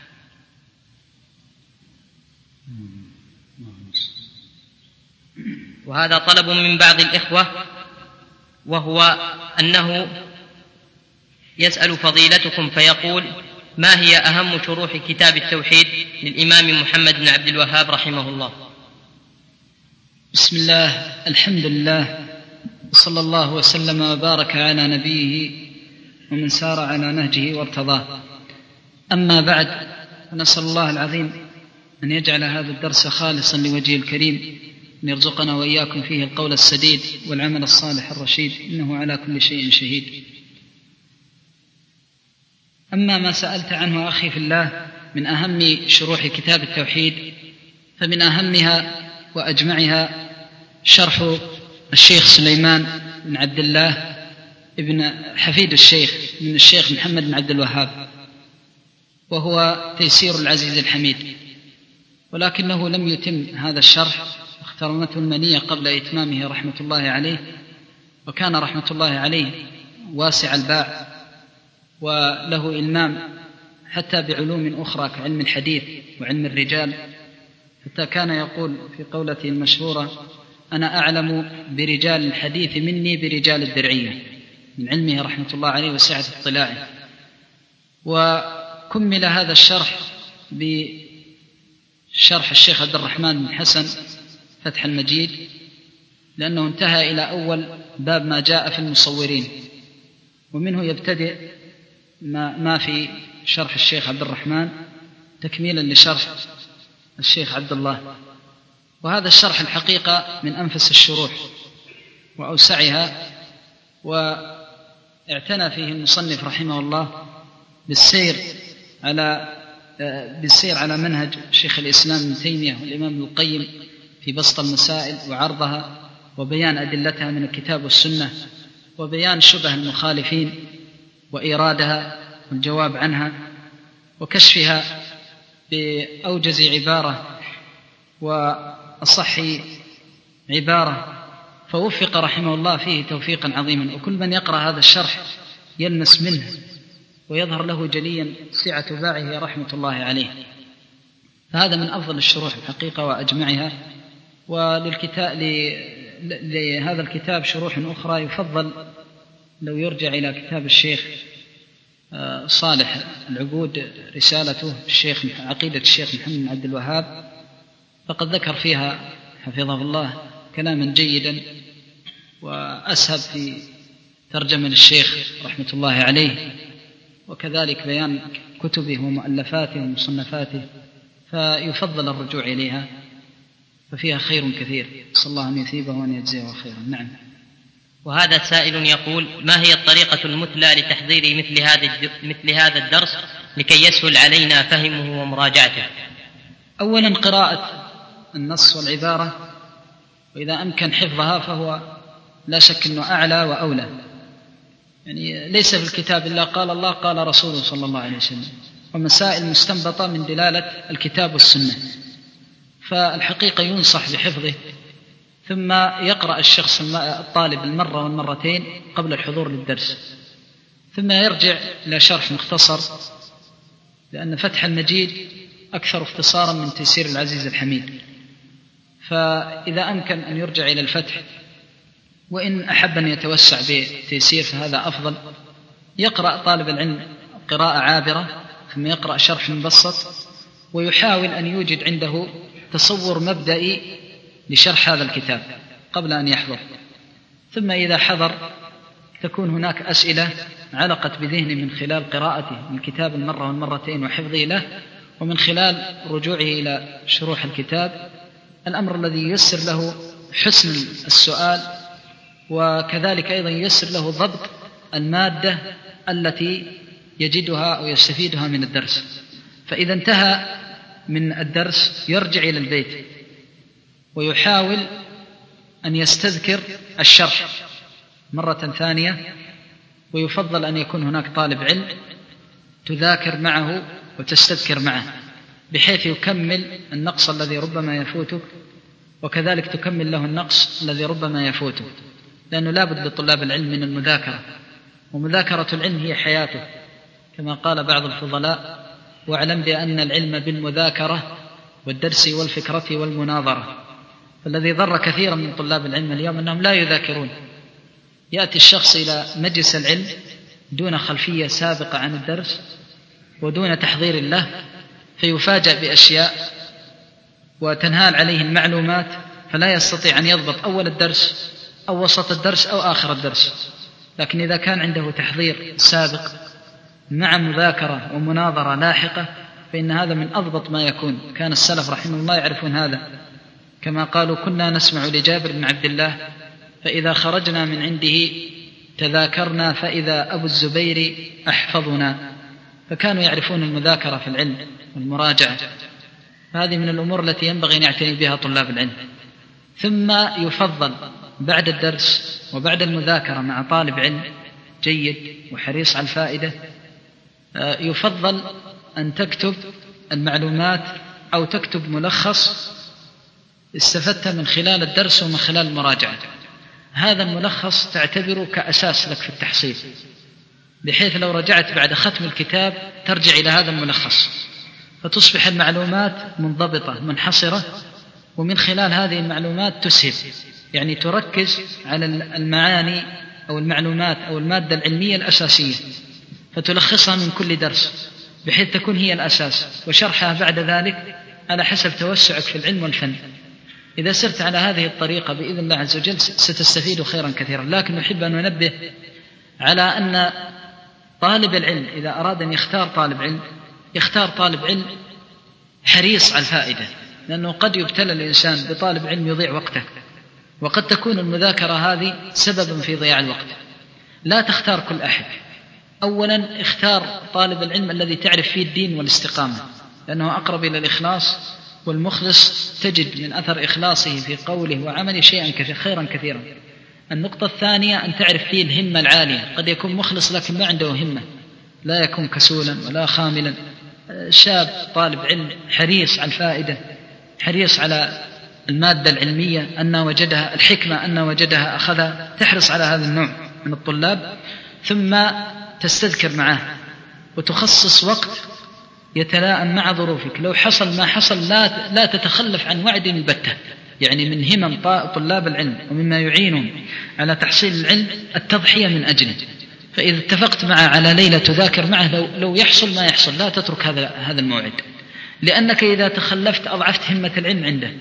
وهذا طلب من بعض الإخوة، وهو أنه يسأل فضيلتكم فيقول: ما هي أهم شروح كتاب التوحيد للإمام محمد بن عبد الوهاب رحمه الله؟ بسم الله، الحمد لله، وصلى الله وسلم وبارك على نبيه ومن سار على نهجه وارتضاه. أما بعد، نسأل الله العظيم أن يجعل هذا الدرس خالصا لوجهه الكريم، أن يرزقنا وإياكم فيه القول السديد والعمل الصالح الرشيد، إنه على كل شيء شهيد. أما ما سألت عنه أخي في الله من أهم شروح كتاب التوحيد، فمن أهمها وأجمعها شرح الشيخ سليمان بن عبد الله ابن حفيد الشيخ من الشيخ محمد بن عبد الوهاب، وهو تيسير العزيز الحميد، ولكنه لم يتم هذا الشرح، اخترنته المنية قبل إتمامه رحمة الله عليه، وكان رحمة الله عليه واسع الباع وله إلمام حتى بعلوم أخرى كعلم الحديث وعلم الرجال، حتى كان يقول في قولته المشهورة: أنا أعلم برجال الحديث مني برجال الدرعية، من علمه رحمة الله عليه وسعة اطلاعه. وكمل هذا الشرح بشرح الشيخ عبد الرحمن بن حسن فتح المجيد، لأنه انتهى إلى أول باب ما جاء في المصورين، ومنه يبتدئ ما في شرح الشيخ عبد الرحمن تكميلا لشرح الشيخ عبد الله. وهذا الشرح الحقيقة من أنفس الشروح وأوسعها، واعتنى فيه المصنف رحمه الله بالسير على منهج شيخ الإسلام ابن تيمية والإمام ابن القيم في بسط المسائل وعرضها وبيان أدلتها من الكتاب والسنة، وبيان شبه المخالفين وإيرادها والجواب عنها وكشفها بأوجز عبارة وأصح عبارة، فوفق رحمه الله فيه توفيقا عظيما. وكل من يقرأ هذا الشرح يلمس منه ويظهر له جليا سعة باعه رحمة الله عليه. فهذا من أفضل الشروح الحقيقة وأجمعها. لهذا الكتاب شروح أخرى يفضل لو يرجع إلى كتاب الشيخ صالح العبود، رسالته الشيخ عقيدة الشيخ محمد بن عبد الوهاب، فقد ذكر فيها حفظه الله كلاما جيدا، وأسهب في ترجمة للشيخ رحمة الله عليه، وكذلك بيان كتبه ومؤلفاته ومصنفاته، فيفضل الرجوع إليها، ففيها خير كثير، صلى الله أن يثيبه وأن يجزيه خيرا. نعم. وهذا سائل يقول: ما هي الطريقة المثلى لتحضير مثل هذا الدرس لكي يسهل علينا فهمه ومراجعته؟ أولا قراءة النص والعبارة، وإذا أمكن حفظها فهو لا شك أنه أعلى وأولى. يعني ليس في الكتاب إلا قال الله قال رسوله صلى الله عليه وسلم، ومسائل مستنبطة من دلالة الكتاب والسنة، فالحقيقة ينصح بحفظه، ثم يقرأ الشخص الطالب المرة والمرتين قبل الحضور للدرس، ثم يرجع إلى شرح مختصر، لأن فتح المجيد أكثر اختصارا من تيسير العزيز الحميد، فإذا أمكن أن يرجع إلى الفتح، وإن أحب أن يتوسع بتيسير فهذا أفضل. يقرأ طالب العلم قراءة عابرة، ثم يقرأ شرح مبسط، ويحاول أن يوجد عنده تصور مبدئي لشرح هذا الكتاب قبل أن يحضر، ثم إذا حضر تكون هناك أسئلة علقت بذهنه من خلال قراءته من الكتاب المرة والمرتين وحفظه له، ومن خلال رجوعه إلى شروح الكتاب، الأمر الذي ييسر له حسن السؤال، وكذلك أيضا ييسر له ضبط المادة التي يجدها أو يستفيدها من الدرس. فإذا انتهى من الدرس يرجع إلى البيت ويحاول أن يستذكر الشرح مرة ثانية، ويفضل أن يكون هناك طالب علم تذاكر معه وتستذكر معه، بحيث يكمل النقص الذي ربما يفوتك، وكذلك تكمل له النقص الذي ربما يفوته، لأنه لا بد لطلاب العلم من المذاكرة، ومذاكرة العلم هي حياته، كما قال بعض الفضلاء: واعلم بأن العلم بالمذاكرة والدرس والفكرة والمناظرة. فالذي ضر كثيرا من طلاب العلم اليوم أنهم لا يذاكرون. يأتي الشخص إلى مجلس العلم دون خلفية سابقة عن الدرس ودون تحضير له، فيفاجأ بأشياء وتنهال عليه المعلومات، فلا يستطيع أن يضبط أول الدرس أو وسط الدرس أو آخر الدرس. لكن إذا كان عنده تحضير سابق مع مذاكرة ومناظرة لاحقة فإن هذا من أضبط ما يكون. كان السلف رحمه الله يعرفون هذا، كما قالوا: كنا نسمع لجابر بن عبد الله فإذا خرجنا من عنده تذاكرنا فإذا أبو الزبير أحفظنا. فكانوا يعرفون المذاكرة في العلم والمراجعة. هذه من الأمور التي ينبغي أن يعتني بها طلاب العلم. ثم يفضل بعد الدرس وبعد المذاكرة مع طالب علم جيد وحريص على الفائدة، يفضل أن تكتب المعلومات أو تكتب ملخص استفدت من خلال الدرس ومن خلال المراجعة. هذا الملخص تعتبره كأساس لك في التحصيل، بحيث لو رجعت بعد ختم الكتاب ترجع إلى هذا الملخص، فتصبح المعلومات منضبطة منحصرة، ومن خلال هذه المعلومات تسهب، يعني تركز على المعاني أو المعلومات أو المادة العلمية الأساسية، فتلخصها من كل درس بحيث تكون هي الأساس، وشرحها بعد ذلك على حسب توسعك في العلم والفن. إذا سرت على هذه الطريقة بإذن الله عز وجل ستستفيد خيرا كثيرا. لكن نحب أن ننبه على أن طالب العلم إذا أراد أن يختار طالب علم يختار طالب علم حريص على الفائدة، لأنه قد يبتلى الإنسان بطالب علم يضيع وقته، وقد تكون المذاكرة هذه سببا في ضياع الوقت. لا تختار كل أحد. أولا اختار طالب العلم الذي تعرف فيه الدين والاستقامة، لأنه أقرب إلى الإخلاص، والمخلص تجد من أثر إخلاصه في قوله وعمله شيئا خيرا كثيرا. النقطة الثانية أن تعرف فيه الهمة العالية. قد يكون مخلص لكن ما عنده همة، لا يكون كسولا ولا خاملا. شاب طالب علم حريص على الفائدة، حريص على المادة العلمية أن وجدها، الحكمة أن وجدها أخذها، تحرص على هذا النوع من الطلاب. ثم تستذكر معه وتخصص وقت يتلائم مع ظروفك. لو حصل ما حصل لا تتخلف عن وعد البتة. يعني من همم طلاب العلم ومما يعينهم على تحصيل العلم التضحية من أجله. فإذا اتفقت معه على ليلة تذاكر معه، لو يحصل ما يحصل لا تترك هذا الموعد، لأنك إذا تخلفت أضعفت همة العلم عنده،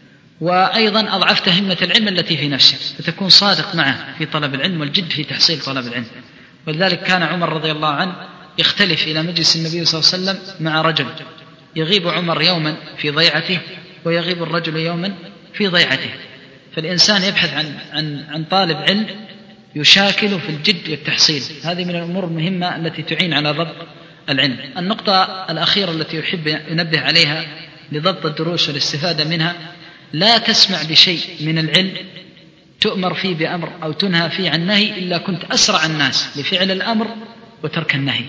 وأيضا أضعفت همة العلم التي في نفسك، فتكون صادق معه في طلب العلم والجد في تحصيل طلب العلم. ولذلك كان عمر رضي الله عنه يختلف إلى مجلس النبي صلى الله عليه وسلم مع رجل، يغيب عمر يوما في ضيعته ويغيب الرجل يوما في ضيعته. فالإنسان يبحث عن طالب علم يشاكله في الجد والتحصيل. هذه من الأمور المهمة التي تعين على ضبط العلم. النقطة الأخيرة التي يحب ينبه عليها لضبط الدروس والاستفادة منها: لا تسمع بشيء من العلم تؤمر فيه بأمر أو تنهى فيه عن نهي إلا كنت أسرع الناس لفعل الأمر وترك النهي.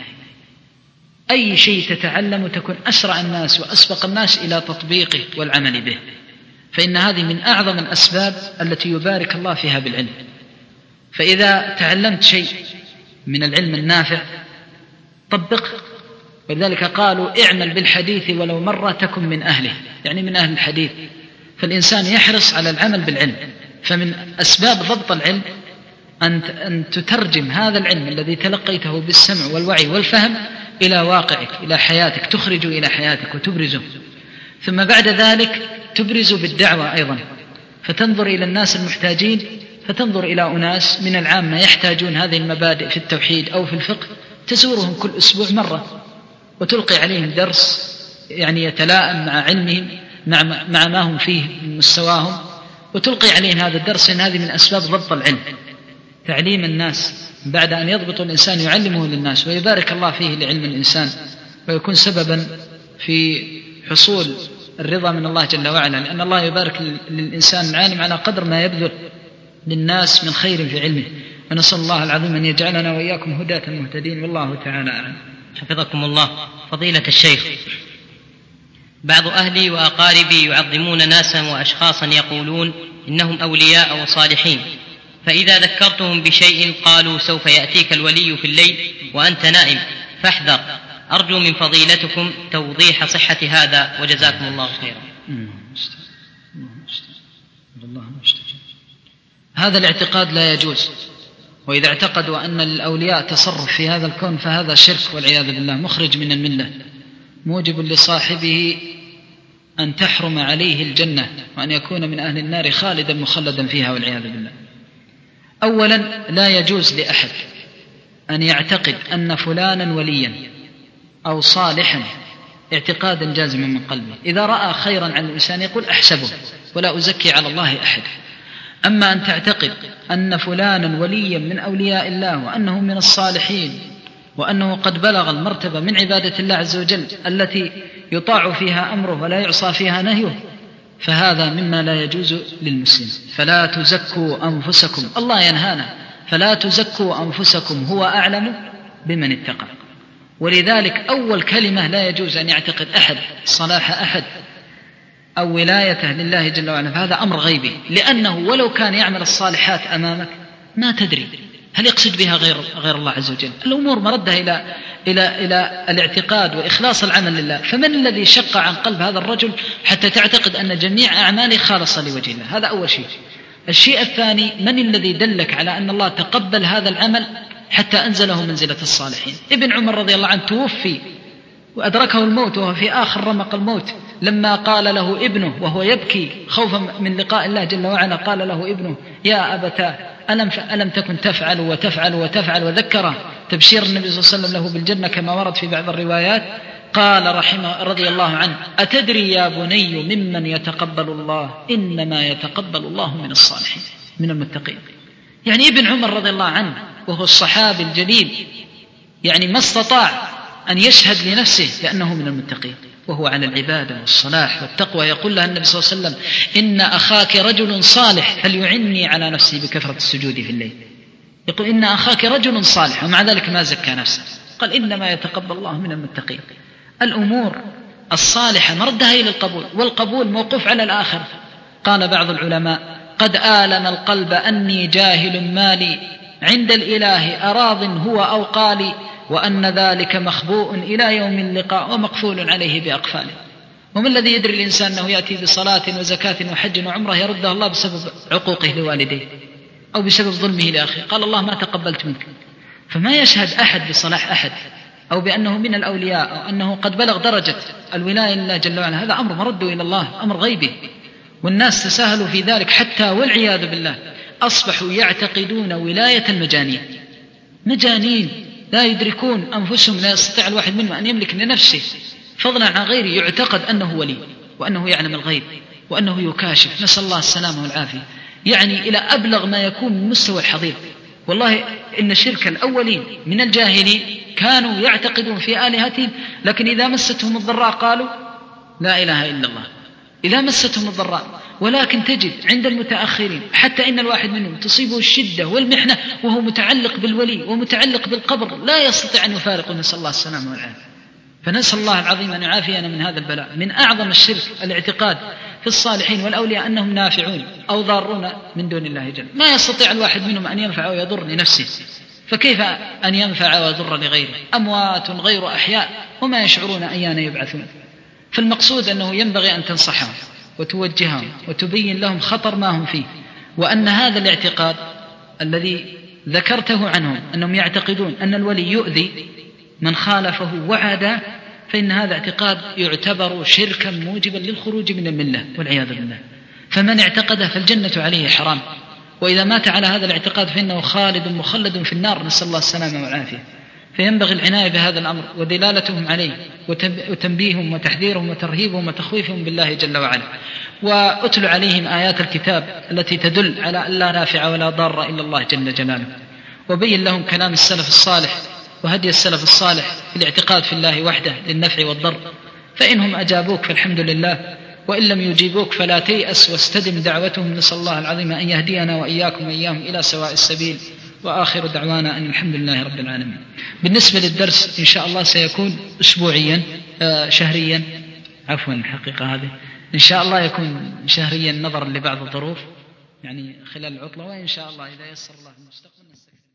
أي شيء تتعلم تكون أسرع الناس وأسبق الناس إلى تطبيقه والعمل به، فإن هذه من أعظم الأسباب التي يبارك الله فيها بالعلم. فإذا تعلمت شيء من العلم النافع طبقه. ولذلك قالوا: اعمل بالحديث ولو مرة تكن من أهله، يعني من أهل الحديث. فالإنسان يحرص على العمل بالعلم. فمن أسباب ضبط العلم أن تترجم هذا العلم الذي تلقيته بالسمع والوعي والفهم إلى واقعك، إلى حياتك، تخرج إلى حياتك وتبرزه. ثم بعد ذلك تبرز بالدعوة أيضا، فتنظر إلى الناس المحتاجين، فتنظر إلى أناس من العامة يحتاجون هذه المبادئ في التوحيد أو في الفقه، تزورهم كل أسبوع مرة وتلقي عليهم درس يعني يتلائم مع علمهم مع ما هم فيه من مستواهم، وتلقي عليهم هذا الدرس، لأن هذه من أسباب ضبط العلم، تعليم الناس بعد أن يضبط الإنسان يعلمه للناس ويبارك الله فيه لعلم الإنسان، ويكون سببا في حصول الرضا من الله جل وعلا، لأن الله يبارك للإنسان العالم على قدر ما يبذل للناس من خير في علمه. ونسأل الله العظيم أن يجعلنا وإياكم هداة مهتدين، والله تعالى أعلم. حفظكم الله. فضيلة الشيخ، بعض أهلي وأقاربي يعظمون ناسا وأشخاصا يقولون إنهم أولياء وصالحين، فإذا ذكرتهم بشيء قالوا سوف يأتيك الولي في الليل وأنت نائم فاحذر. أرجو من فضيلتكم توضيح صحة هذا، وجزاكم الله خيرا. هذا الاعتقاد لا يجوز، وإذا اعتقدوا أن الأولياء تصرف في هذا الكون فهذا شرك والعياذ بالله، مخرج من الملة، موجب لصاحبه أن تحرم عليه الجنة وأن يكون من أهل النار خالدا مخلدا فيها والعياذ بالله. أولا، لا يجوز لأحد أن يعتقد أن فلانا وليا أو صالحا اعتقادا جازما من قلبه. إذا رأى خيرا على الإنسان يقول أحسبه ولا أزكي على الله أحد. أما أن تعتقد أن فلانا وليا من أولياء الله وأنه من الصالحين وأنه قد بلغ المرتبة من عبادة الله عز وجل التي يطاع فيها أمره ولا يعصى فيها نهيه، فهذا مما لا يجوز للمسلم. فلا تزكوا أنفسكم، الله ينهانا، فلا تزكوا أنفسكم هو أعلم بمن اتقى. ولذلك أول كلمة لا يجوز أن يعتقد أحد صلاح أحد أو ولايته لله جل وعلا، فهذا أمر غيبي، لأنه ولو كان يعمل الصالحات أمامك ما تدري هل يقصد بها غير الله عز وجل. الأمور مردها إلى الاعتقاد وإخلاص العمل لله. فمن الذي شق عن قلب هذا الرجل حتى تعتقد أن جميع أعماله خالصة لوجه الله؟ هذا أول شيء. الشيء الثاني، من الذي دلك على أن الله تقبل هذا العمل حتى أنزله منزلة الصالحين؟ ابن عمر رضي الله عنه توفي وأدركه الموت وهو في آخر رمق الموت، لما قال له ابنه وهو يبكي خوفا من لقاء الله جل وعلا، قال له ابنه: يا أبتاه ألم تكن تفعل وتفعل وتفعل، وذكره تبشير النبي صلى الله عليه وسلم له بالجنة كما ورد في بعض الروايات. قال رحمه رضي الله عنه: أتدري يا بني ممن يتقبل الله؟ إنما يتقبل الله من الصالحين من المتقين. يعني ابن عمر رضي الله عنه وهو الصحابي الجليل يعني ما استطاع أن يشهد لنفسه بأنه من المتقين، وهو على العبادة والصلاح والتقوى. يقول له النبي صلى الله عليه وسلم: إن أخاك رجل صالح فليعني على نفسه بكثرة السجود في الليل. يقول: إن أخاك رجل صالح، ومع ذلك ما زكى نفسه، قال: إنما يتقبل الله من المتقين. الأمور الصالحة مردها إلى القبول، والقبول موقوف على الآخر. قال بعض العلماء: قد آلم القلب أني جاهل مالي عند الإله أراض هو أو قالي، وأن ذلك مخبوء إلى يوم اللقاء ومقفول عليه بأقفاله. وما الذي يدري الإنسان أنه يأتي بصلاة وزكاة وحج وعمرة يردها الله بسبب عقوقه لوالديه أو بسبب ظلمه لأخيه؟ قال: الله ما تقبلت منك. فما يشهد أحد بصلاح أحد أو بأنه من الأولياء أو أنه قد بلغ درجة الولاية لله جل وعلا، هذا أمر مرد إلى الله، أمر غيبي، والناس تساهلوا في ذلك حتى والعياذ بالله أصبحوا يعتقدون ولاية المجانين. مجانين لا يدركون أنفسهم، لا يستطيع الواحد منهم أن يملك لنفسه فضلا عن غيره، يعتقد أنه ولي وأنه يعلم الغيب وأنه يكاشف، نسأل الله السلامة والعافية. يعني إلى أبلغ ما يكون من مستوى الحضيض. والله إن شرك الأولين من الجاهلين كانوا يعتقدون في آلهتهم، لكن إذا مستهم الضراء قالوا لا إله إلا الله، إذا مستهم الضراء. ولكن تجد عند المتأخرين حتى إن الواحد منهم تصيبه الشدة والمحنة وهو متعلق بالولي ومتعلق بالقبر، لا يستطيع أن يفارق، نسأل الله السلامة والعافية. فنسأل الله العظيم أن يعافينا من هذا البلاء. من أعظم الشرك الاعتقاد في الصالحين والأولياء أنهم نافعون أو ضارون من دون الله جل. ما يستطيع الواحد منهم أن ينفع أو يضر لنفسه، فكيف أن ينفع ويضر لغيره؟ أموات غير أحياء وما يشعرون أيان يبعثون. فالمقصود أنه ينبغي أن تنصحهم وتوجههم وتبين لهم خطر ما هم فيه، وأن هذا الاعتقاد الذي ذكرته عنهم أنهم يعتقدون أن الولي يؤذي من خالفه وعدا، فإن هذا اعتقاد يعتبر شركا موجبا للخروج من الملة والعياذ بالله. فمن اعتقده فالجنة عليه حرام، وإذا مات على هذا الاعتقاد فإنه خالد مخلد في النار، نسأل الله السلامة والعافية. فينبغي العناية بهذا الأمر ودلالتهم عليه وتنبيههم وتحذيرهم وترهيبهم وتخويفهم بالله جل وعلا، وأتل عليهم آيات الكتاب التي تدل على أن لا نافع ولا ضار إلا الله جل جلاله، وبين لهم كلام السلف الصالح وهدي السلف الصالح في الاعتقاد في الله وحده للنفع والضر. فإنهم أجابوك فالحمد لله، وإن لم يجيبوك فلا تيأس واستدم دعوتهم، نسأل الله العظيم أن يهدينا وإياكم وإياهم إلى سواء السبيل، وآخر دعوانا أن الحمد لله رب العالمين. بالنسبة للدرس إن شاء الله سيكون أسبوعيا شهريا، عفوا الحقيقة هذه إن شاء الله يكون شهريا نظرا لبعض الظروف يعني خلال العطلة، وإن شاء الله إذا يسر الله المستقبل نستكمل.